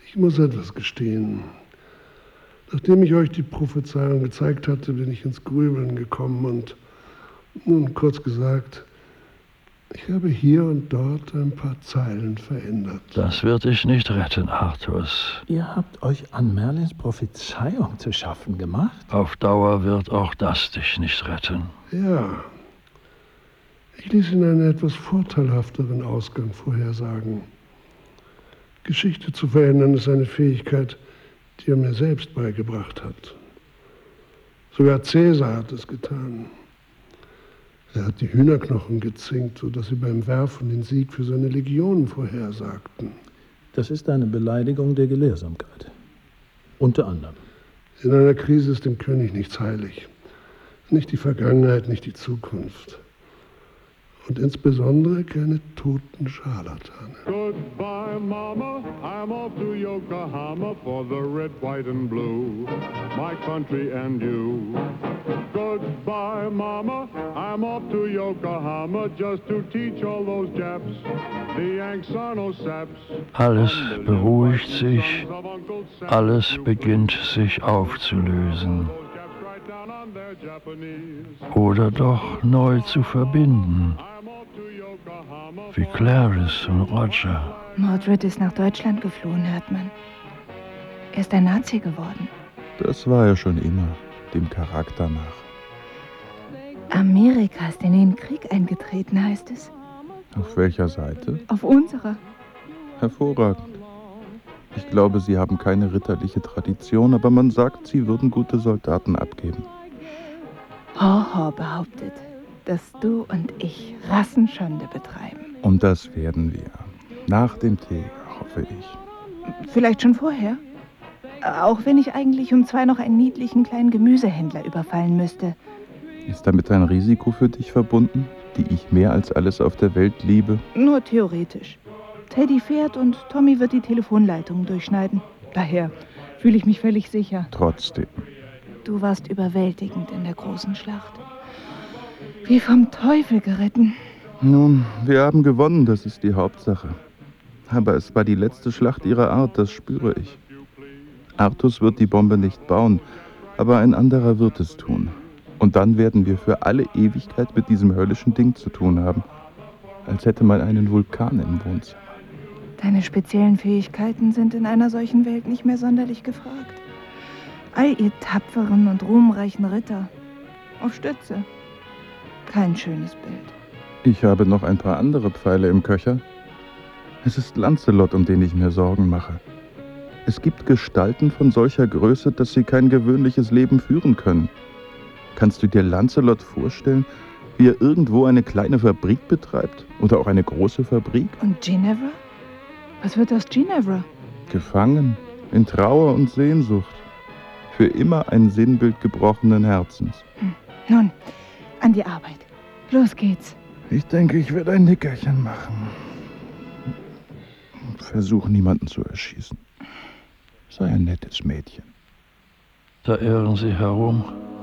Ich muss etwas gestehen. Nachdem ich euch die Prophezeiung gezeigt hatte, bin ich ins Grübeln gekommen und, nun kurz gesagt, ich habe hier und dort ein paar Zeilen verändert.
Das wird dich nicht retten, Artus.
Ihr habt euch an Merlins Prophezeiung zu schaffen gemacht?
Auf Dauer wird auch das dich nicht retten.
Ja. Ich ließ ihn einen etwas vorteilhafteren Ausgang vorhersagen. Geschichte zu verändern ist eine Fähigkeit, die er mir selbst beigebracht hat. Sogar Cäsar hat es getan. Er hat die Hühnerknochen gezinkt, sodass sie beim Werfen den Sieg für seine Legionen vorhersagten.
Das ist eine Beleidigung der Gelehrsamkeit. Unter anderem.
In einer Krise ist dem König nichts heilig. Nicht die Vergangenheit, nicht die Zukunft. Und insbesondere keine toten Scharlatane.
Goodbye, Mama, I'm off to Yokohama for the red, white and blue, my country and you. Goodbye, Mama, I'm off to Yokohama just to teach all those Japs the Yanks are no saps.
Alles beruhigt sich, alles beginnt sich aufzulösen. Oder doch neu zu verbinden. Wie Clarice und Roger.
Mordred ist nach Deutschland geflohen, hört man. Er ist ein Nazi geworden.
Das war er schon immer, dem Charakter nach.
Amerika ist in den Krieg eingetreten, heißt es.
Auf welcher Seite?
Auf unserer.
Hervorragend. Ich glaube, sie haben keine ritterliche Tradition, aber man sagt, sie würden gute Soldaten abgeben.
Horhor behauptet, dass du und ich Rassenschande betreiben.
Und das werden wir. Nach dem Tee, hoffe ich.
Vielleicht schon vorher. Auch wenn ich eigentlich um zwei noch einen niedlichen kleinen Gemüsehändler überfallen müsste.
Ist damit ein Risiko für dich verbunden, die ich mehr als alles auf der Welt liebe?
Nur theoretisch. Teddy fährt und Tommy wird die Telefonleitungen durchschneiden. Daher fühle ich mich völlig sicher.
Trotzdem.
Du warst überwältigend in der großen Schlacht. Wie vom Teufel geritten.
Nun, wir haben gewonnen, das ist die Hauptsache. Aber es war die letzte Schlacht ihrer Art, das spüre ich. Artus wird die Bombe nicht bauen, aber ein anderer wird es tun. Und dann werden wir für alle Ewigkeit mit diesem höllischen Ding zu tun haben. Als hätte man einen Vulkan im Wohnzimmer.
Deine speziellen Fähigkeiten sind in einer solchen Welt nicht mehr sonderlich gefragt. All ihr tapferen und ruhmreichen Ritter. Auf Stütze. Kein schönes Bild.
Ich habe noch ein paar andere Pfeile im Köcher. Es ist Lancelot, um den ich mir Sorgen mache. Es gibt Gestalten von solcher Größe, dass sie kein gewöhnliches Leben führen können. Kannst du dir Lancelot vorstellen, wie er irgendwo eine kleine Fabrik betreibt? Oder auch eine große Fabrik?
Und Ginevra? Was wird aus Ginevra?
Gefangen, in Trauer und Sehnsucht. Für immer ein Sinnbild gebrochenen Herzens.
Hm. Nun, an die Arbeit. Los geht's.
Ich denke, ich werde ein Nickerchen machen. Versuch, niemanden zu erschießen. Sei ein nettes Mädchen.
Da irren sie herum,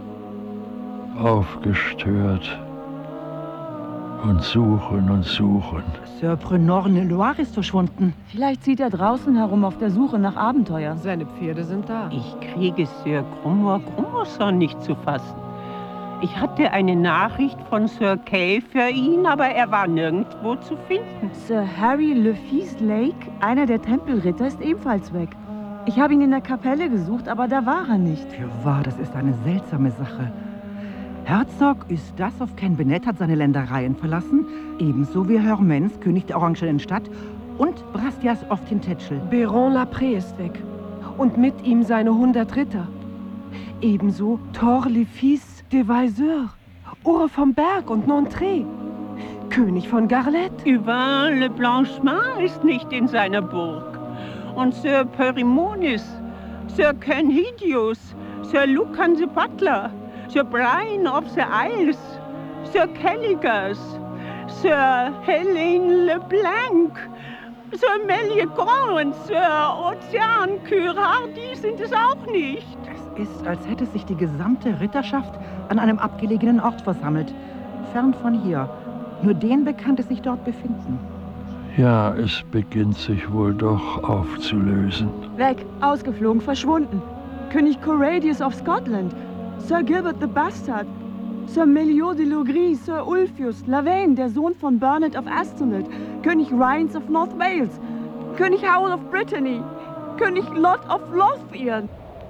aufgestört und suchen und suchen.
Sir Prenorne-Loire ist verschwunden.
Vielleicht zieht er draußen herum auf der Suche nach Abenteuer.
Seine Pferde sind da.
Ich kriege Sir Grumor Grumorson nicht zu fassen. Ich hatte eine Nachricht von Sir Kay für ihn, aber er war nirgendwo zu finden.
Sir Harry Le Fils Lake, einer der Tempelritter, ist ebenfalls weg. Ich habe ihn in der Kapelle gesucht, aber da war er nicht.
Fürwahr, das ist eine seltsame Sache. Herzog Eustace Ken Bennett hat seine Ländereien verlassen, ebenso wie Hermens, König der orangenen Stadt, und Brastias of Tintagel.
Baron Lapré ist weg. Und mit ihm seine hundert Ritter. Ebenso Thor le Fils de Vaiseur, Ure vom Berg und Montré, König von Garlette.
Yvain le Blanchemont ist nicht in seiner Burg. Und Sir Perimonis, Sir Kenhidius, Sir Lucan the Butler, Sir Brian of the Isles, Sir Kelligers, Sir Helene LeBlanc, Sir Meliagrand und Sir Ocean Curard, die sind es auch nicht.
Es ist, als hätte sich die gesamte Ritterschaft an einem abgelegenen Ort versammelt, fern von hier. Nur denen bekannt, es sich dort befinden.
Ja, es beginnt sich wohl doch aufzulösen.
Weg, ausgeflogen, verschwunden. König Corradius of Scotland, Sir Gilbert the Bastard, Sir Meliot de Logris, Sir Ulfius, Lavaine, der Sohn von Bernard of Astonet, König Rhines of North Wales, König Howell of Brittany, König Lot of Lothian.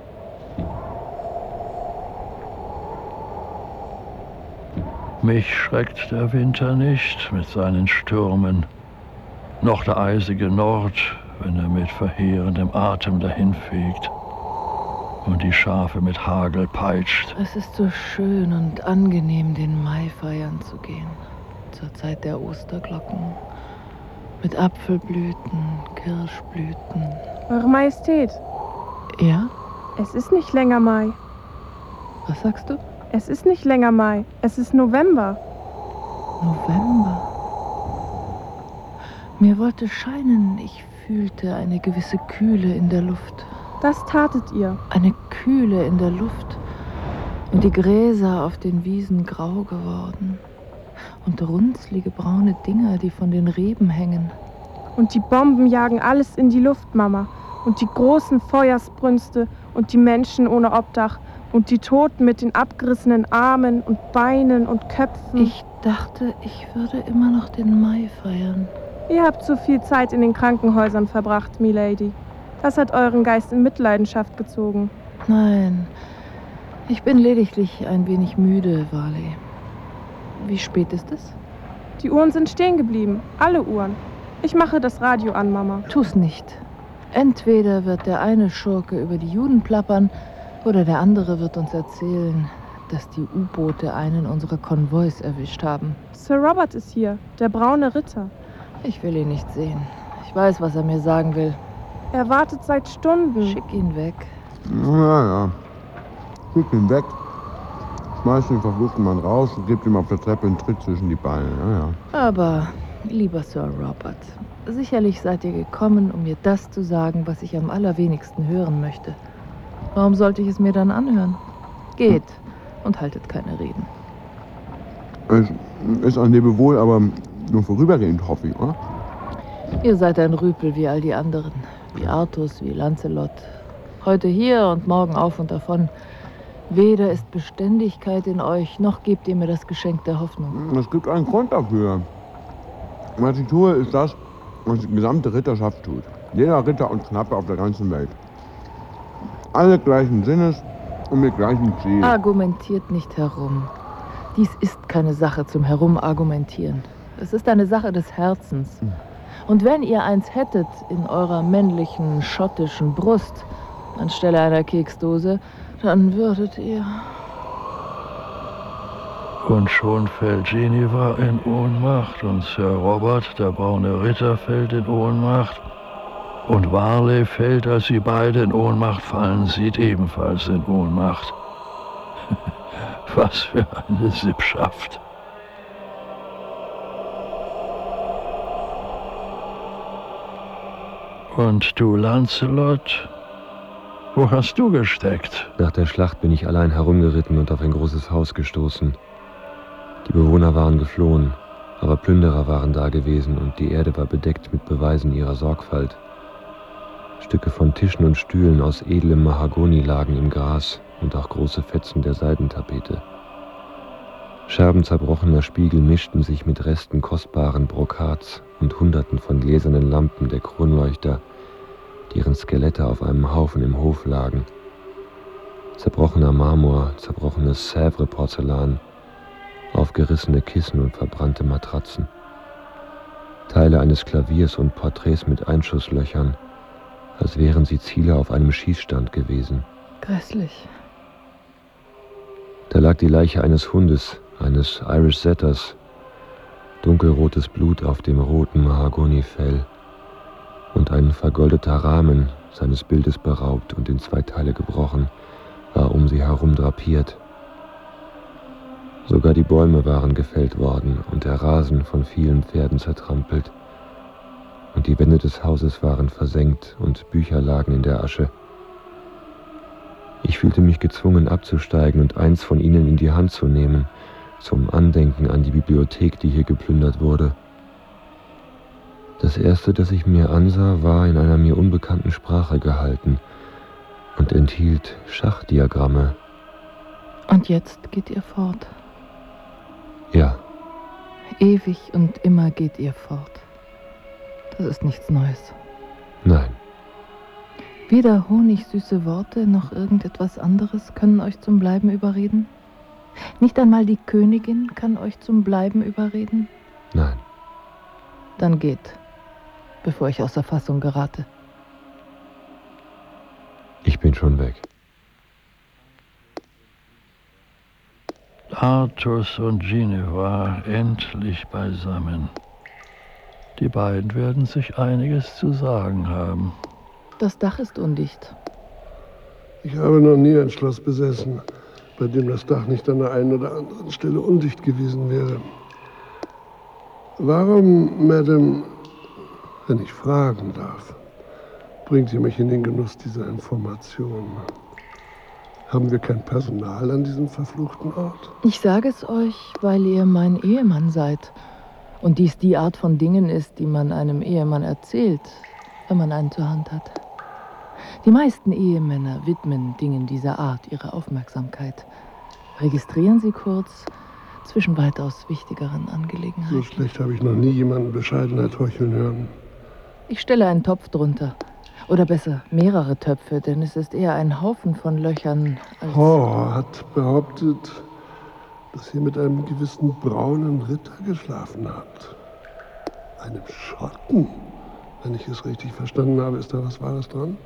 Mich schreckt der Winter nicht mit seinen Stürmen, noch der eisige Nord, wenn er mit verheerendem Atem dahinfegt und die Schafe mit Hagel peitscht.
Es ist so schön und angenehm, den Mai feiern zu gehen, zur Zeit der Osterglocken, mit Apfelblüten, Kirschblüten.
Eure Majestät.
Ja?
Es ist nicht länger Mai.
Was sagst du?
Es ist nicht länger Mai, es ist November.
November? Mir wollte scheinen, ich fühlte eine gewisse Kühle in der Luft.
Das tatet ihr.
Eine Kühle in der Luft. Und die Gräser auf den Wiesen grau geworden. Und runzlige braune Dinger, die von den Reben hängen.
Und die Bomben jagen alles in die Luft, Mama. Und die großen Feuersbrünste und die Menschen ohne Obdach. Und die Toten mit den abgerissenen Armen und Beinen und Köpfen.
Ich dachte, ich würde immer noch den Mai feiern.
Ihr habt zu viel Zeit in den Krankenhäusern verbracht, Milady. Das hat euren Geist in Mitleidenschaft gezogen.
Nein, ich bin lediglich ein wenig müde, Varley. Wie spät ist es?
Die Uhren sind stehen geblieben. Alle Uhren. Ich mache das Radio an, Mama.
Tu's nicht. Entweder wird der eine Schurke über die Juden plappern, oder der andere wird uns erzählen, dass die U-Boote einen unserer Konvois erwischt haben.
Sir Robert ist hier, der braune Ritter.
Ich will ihn nicht sehen. Ich weiß, was er mir sagen will.
Er wartet seit Stunden.
Schick ihn weg.
Ja, ja. Schick ihn weg. Schmeiß den verfluchten Mann raus und gebt ihm auf der Treppe einen Tritt zwischen die Beine. Ja, ja.
Aber, lieber Sir Robert, sicherlich seid ihr gekommen, um mir das zu sagen, was ich am allerwenigsten hören möchte. Warum sollte ich es mir dann anhören? Geht und haltet keine Reden.
Es ist ein Lebewohl, aber nur vorübergehend, hoffe ich, oder?
Ihr seid ein Rüpel wie all die anderen. Wie Artus, wie Lancelot. Heute hier und morgen auf und davon. Weder ist Beständigkeit in euch, noch gebt ihr mir das Geschenk der Hoffnung.
Es gibt einen Grund dafür. Was ich tue, ist das, was die gesamte Ritterschaft tut. Jeder Ritter und Knappe auf der ganzen Welt. Alle gleichen Sinnes und mit gleichem Ziel.
Argumentiert nicht herum. Dies ist keine Sache zum Herumargumentieren. Es ist eine Sache des Herzens. Und wenn ihr eins hättet in eurer männlichen, schottischen Brust, anstelle einer Keksdose, dann würdet ihr...
Und schon fällt Geneva in Ohnmacht und Sir Robert, der braune Ritter, fällt in Ohnmacht. Und Varley fällt, als sie beide in Ohnmacht fallen, sieht ebenfalls in Ohnmacht. Was für eine Sippschaft. Und du, Lancelot, wo hast du gesteckt?
Nach der Schlacht bin ich allein herumgeritten und auf ein großes Haus gestoßen. Die Bewohner waren geflohen, aber Plünderer waren da gewesen und die Erde war bedeckt mit Beweisen ihrer Sorgfalt. Stücke von Tischen und Stühlen aus edlem Mahagoni lagen im Gras und auch große Fetzen der Seidentapete. Scherben zerbrochener Spiegel mischten sich mit Resten kostbaren Brokats und Hunderten von gläsernen Lampen der Kronleuchter, deren Skelette auf einem Haufen im Hof lagen. Zerbrochener Marmor, zerbrochenes Sèvres-Porzellan, aufgerissene Kissen und verbrannte Matratzen. Teile eines Klaviers und Porträts mit Einschusslöchern, als wären sie Ziele auf einem Schießstand gewesen.
Grässlich.
Da lag die Leiche eines Hundes, eines Irish Setters, dunkelrotes Blut auf dem roten Mahagonifell und ein vergoldeter Rahmen, seines Bildes beraubt und in zwei Teile gebrochen, war um sie herum drapiert. Sogar die Bäume waren gefällt worden und der Rasen von vielen Pferden zertrampelt. Und die Wände des Hauses waren versenkt und Bücher lagen in der Asche. Ich fühlte mich gezwungen abzusteigen und eins von ihnen in die Hand zu nehmen, zum Andenken an die Bibliothek, die hier geplündert wurde. Das erste, das ich mir ansah, war in einer mir unbekannten Sprache gehalten und enthielt Schachdiagramme.
Und jetzt geht ihr fort.
Ja.
Ewig und immer geht ihr fort. Das ist nichts Neues.
Nein.
Weder honigsüße Worte noch irgendetwas anderes können euch zum Bleiben überreden? Nicht einmal die Königin kann euch zum Bleiben überreden?
Nein.
Dann geht, bevor ich außer Fassung gerate.
Ich bin schon weg.
Artus und Ginevra endlich beisammen. Die beiden werden sich einiges zu sagen haben.
Das Dach ist undicht.
Ich habe noch nie ein Schloss besessen, bei dem das Dach nicht an der einen oder anderen Stelle undicht gewesen wäre. Warum, Madame, wenn ich fragen darf, bringt ihr mich in den Genuss dieser Informationen? Haben wir kein Personal an diesem verfluchten Ort?
Ich sage es euch, weil ihr mein Ehemann seid. Und dies die Art von Dingen ist, die man einem Ehemann erzählt, wenn man einen zur Hand hat. Die meisten Ehemänner widmen Dingen dieser Art ihre Aufmerksamkeit. Registrieren sie kurz zwischen weitaus wichtigeren Angelegenheiten.
So schlecht habe ich noch nie jemanden Bescheidenheit heucheln hören.
Ich stelle einen Topf drunter. Oder besser, mehrere Töpfe, denn es ist eher ein Haufen von Löchern als...
Oh, hat behauptet, dass ihr mit einem gewissen braunen Ritter geschlafen habt. Einem Schotten? Wenn ich es richtig verstanden habe, ist da was Wahres dran?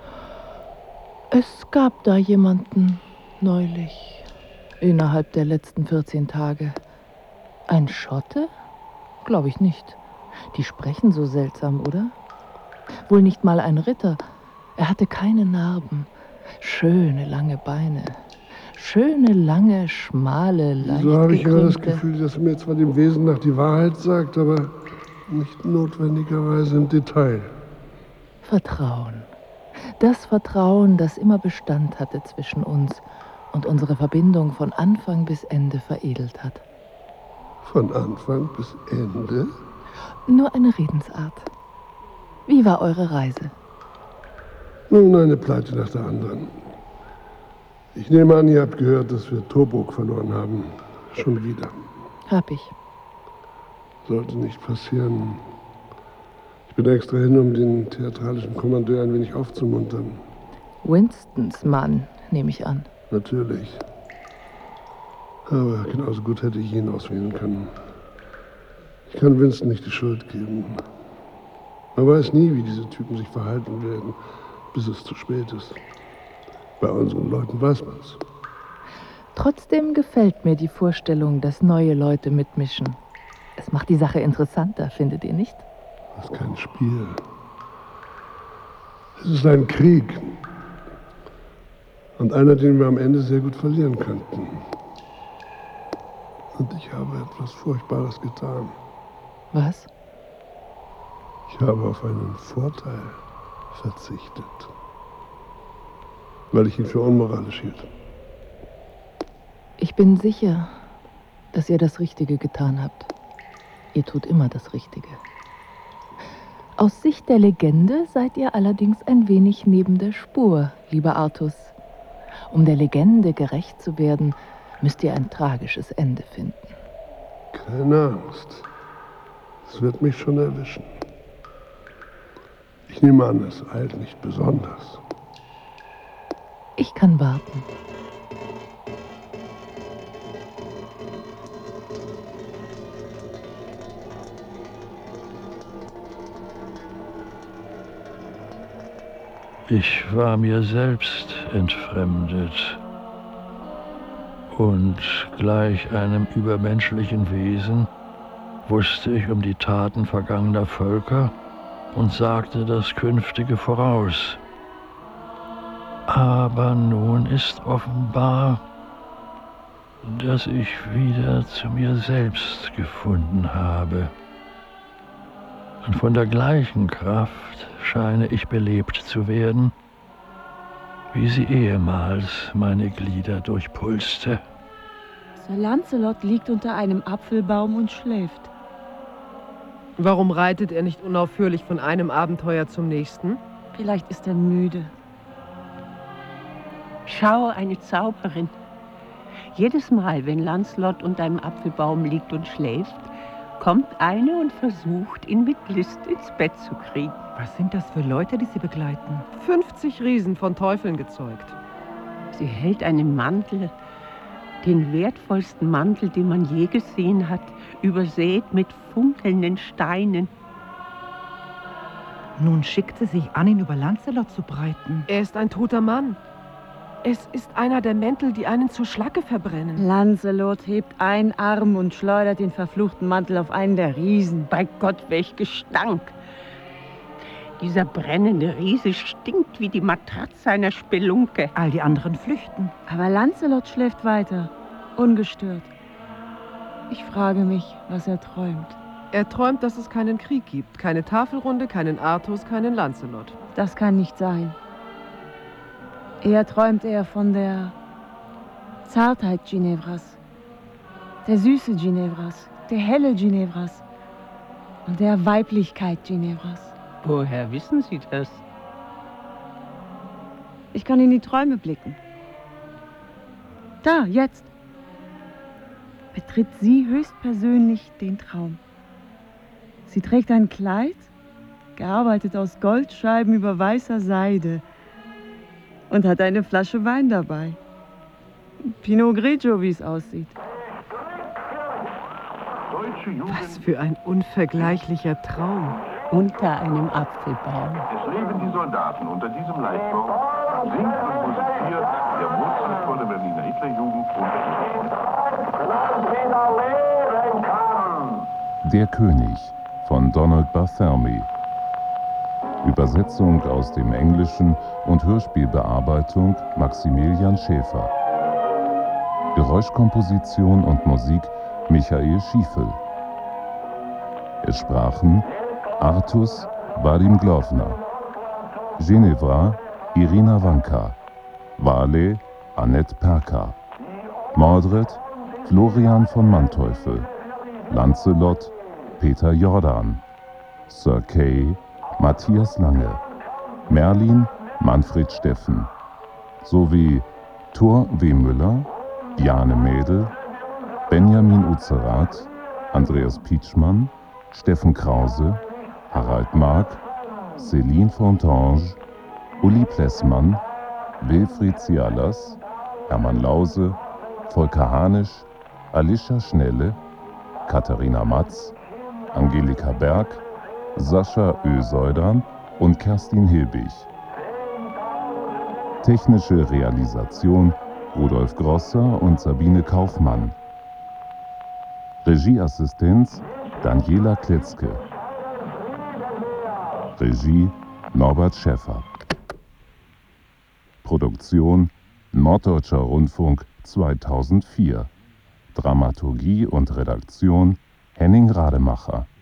Es gab da jemanden neulich, innerhalb der letzten vierzehn Tage. Ein Schotte? Glaube ich nicht. Die sprechen so seltsam, oder? Wohl nicht mal ein Ritter. Er hatte keine Narben. Schöne, lange Beine. Schöne, lange, schmale, leicht
So habe ich immer das
gekrümmte.
Gefühl, dass er mir zwar dem Wesen nach die Wahrheit sagt, aber nicht notwendigerweise im Detail.
Vertrauen. Das Vertrauen, das immer Bestand hatte zwischen uns und unsere Verbindung von Anfang bis Ende veredelt hat.
Von Anfang bis Ende?
Nur eine Redensart. Wie war eure Reise?
Nun, eine Pleite nach der anderen. Ich nehme an, ihr habt gehört, dass wir Tobruk verloren haben. Schon wieder.
Hab ich.
Sollte nicht passieren. Ich bin extra hin, um den theatralischen Kommandeur ein wenig aufzumuntern.
Winstons Mann, nehme ich an.
Natürlich. Aber genauso gut hätte ich ihn auswählen können. Ich kann Winston nicht die Schuld geben. Man weiß nie, wie diese Typen sich verhalten werden, bis es zu spät ist. Bei unseren Leuten weiß man's.
Trotzdem gefällt mir die Vorstellung, dass neue Leute mitmischen. Es macht die Sache interessanter, findet ihr nicht?
Das ist kein Spiel. Es ist ein Krieg. Und einer, den wir am Ende sehr gut verlieren könnten. Und ich habe etwas Furchtbares getan.
Was?
Ich habe auf einen Vorteil verzichtet. Weil ich ihn für unmoralisch hielt.
Ich bin sicher, dass ihr das Richtige getan habt. Ihr tut immer das Richtige. Aus Sicht der Legende seid ihr allerdings ein wenig neben der Spur, lieber Artus. Um der Legende gerecht zu werden, müsst ihr ein tragisches Ende finden.
Keine Angst. Es wird mich schon erwischen. Ich nehme an, es eilt nicht besonders.
Ich kann warten.
Ich war mir selbst entfremdet und gleich einem übermenschlichen Wesen wusste ich um die Taten vergangener Völker und sagte das Künftige voraus. Aber nun ist offenbar, dass ich wieder zu mir selbst gefunden habe. Und von der gleichen Kraft scheine ich belebt zu werden, wie sie ehemals meine Glieder durchpulste.
Sir Lancelot liegt unter einem Apfelbaum und schläft.
Warum reitet er nicht unaufhörlich von einem Abenteuer zum nächsten?
Vielleicht ist er müde. Schau, eine Zauberin. Jedes Mal, wenn Lancelot unter einem Apfelbaum liegt und schläft, kommt eine und versucht, ihn mit List ins Bett zu kriegen.
Was sind das für Leute, die sie begleiten?
fünfzig Riesen von Teufeln gezeugt.
Sie hält einen Mantel, den wertvollsten Mantel, den man je gesehen hat, übersät mit funkelnden Steinen.
Nun schickt sie sich an, ihn über Lancelot zu breiten.
Er ist ein toter Mann. Es ist einer der Mäntel, die einen zur Schlacke verbrennen.
Lancelot hebt einen Arm und schleudert den verfluchten Mantel auf einen der Riesen.
Bei Gott, welch Gestank! Dieser brennende Riese stinkt wie die Matratze einer Spelunke.
All die anderen flüchten.
Aber Lancelot schläft weiter, ungestört. Ich frage mich, was er träumt.
Er träumt, dass es keinen Krieg gibt. Keine Tafelrunde, keinen Artus, keinen Lancelot.
Das kann nicht sein. Eher träumt er von der Zartheit Ginevras, der Süße Ginevras, der Helle Ginevras und der Weiblichkeit Ginevras.
Woher wissen Sie das?
Ich kann in die Träume blicken. Da, jetzt betritt sie höchstpersönlich den Traum. Sie trägt ein Kleid, gearbeitet aus Goldscheiben über weißer Seide, und hat eine Flasche Wein dabei. Pinot Grigio, wie es aussieht.
Was für ein unvergleichlicher Traum.
Unter einem Apfelbaum.
Es leben die Soldaten unter diesem Leitbaum, singt und musiziert der mozartvolle Berliner Hitlerjugend unter
Der König von Donald Barthelmy. Übersetzung aus dem Englischen und Hörspielbearbeitung Maximilian Schäfer. Geräuschkomposition und Musik Michael Schiefel. Es sprachen Artus Vadim Glovna, Ginevra Irina Vanka, Vale Annette Perka, Mordred Florian von Manteuffel, Lancelot Peter Jordan, Sir Kay Matthias Lange, Merlin Manfred Steffen, sowie Thor W. Müller, Jane Mädel, Benjamin Uzerath, Andreas Pietschmann, Steffen Krause, Harald Mark, Céline Fontange, Uli Plessmann, Wilfried Cialas, Hermann Lause, Volker Hanisch, Alicia Schnelle, Katharina Matz, Angelika Berg, Sascha Oeseudern und Kerstin Hilbig. Technische Realisation Rudolf Grosser und Sabine Kaufmann. Regieassistenz Daniela Kletzke. Regie Norbert Schäffer. Produktion Norddeutscher Rundfunk zweitausendvier. Dramaturgie und Redaktion Henning Rademacher.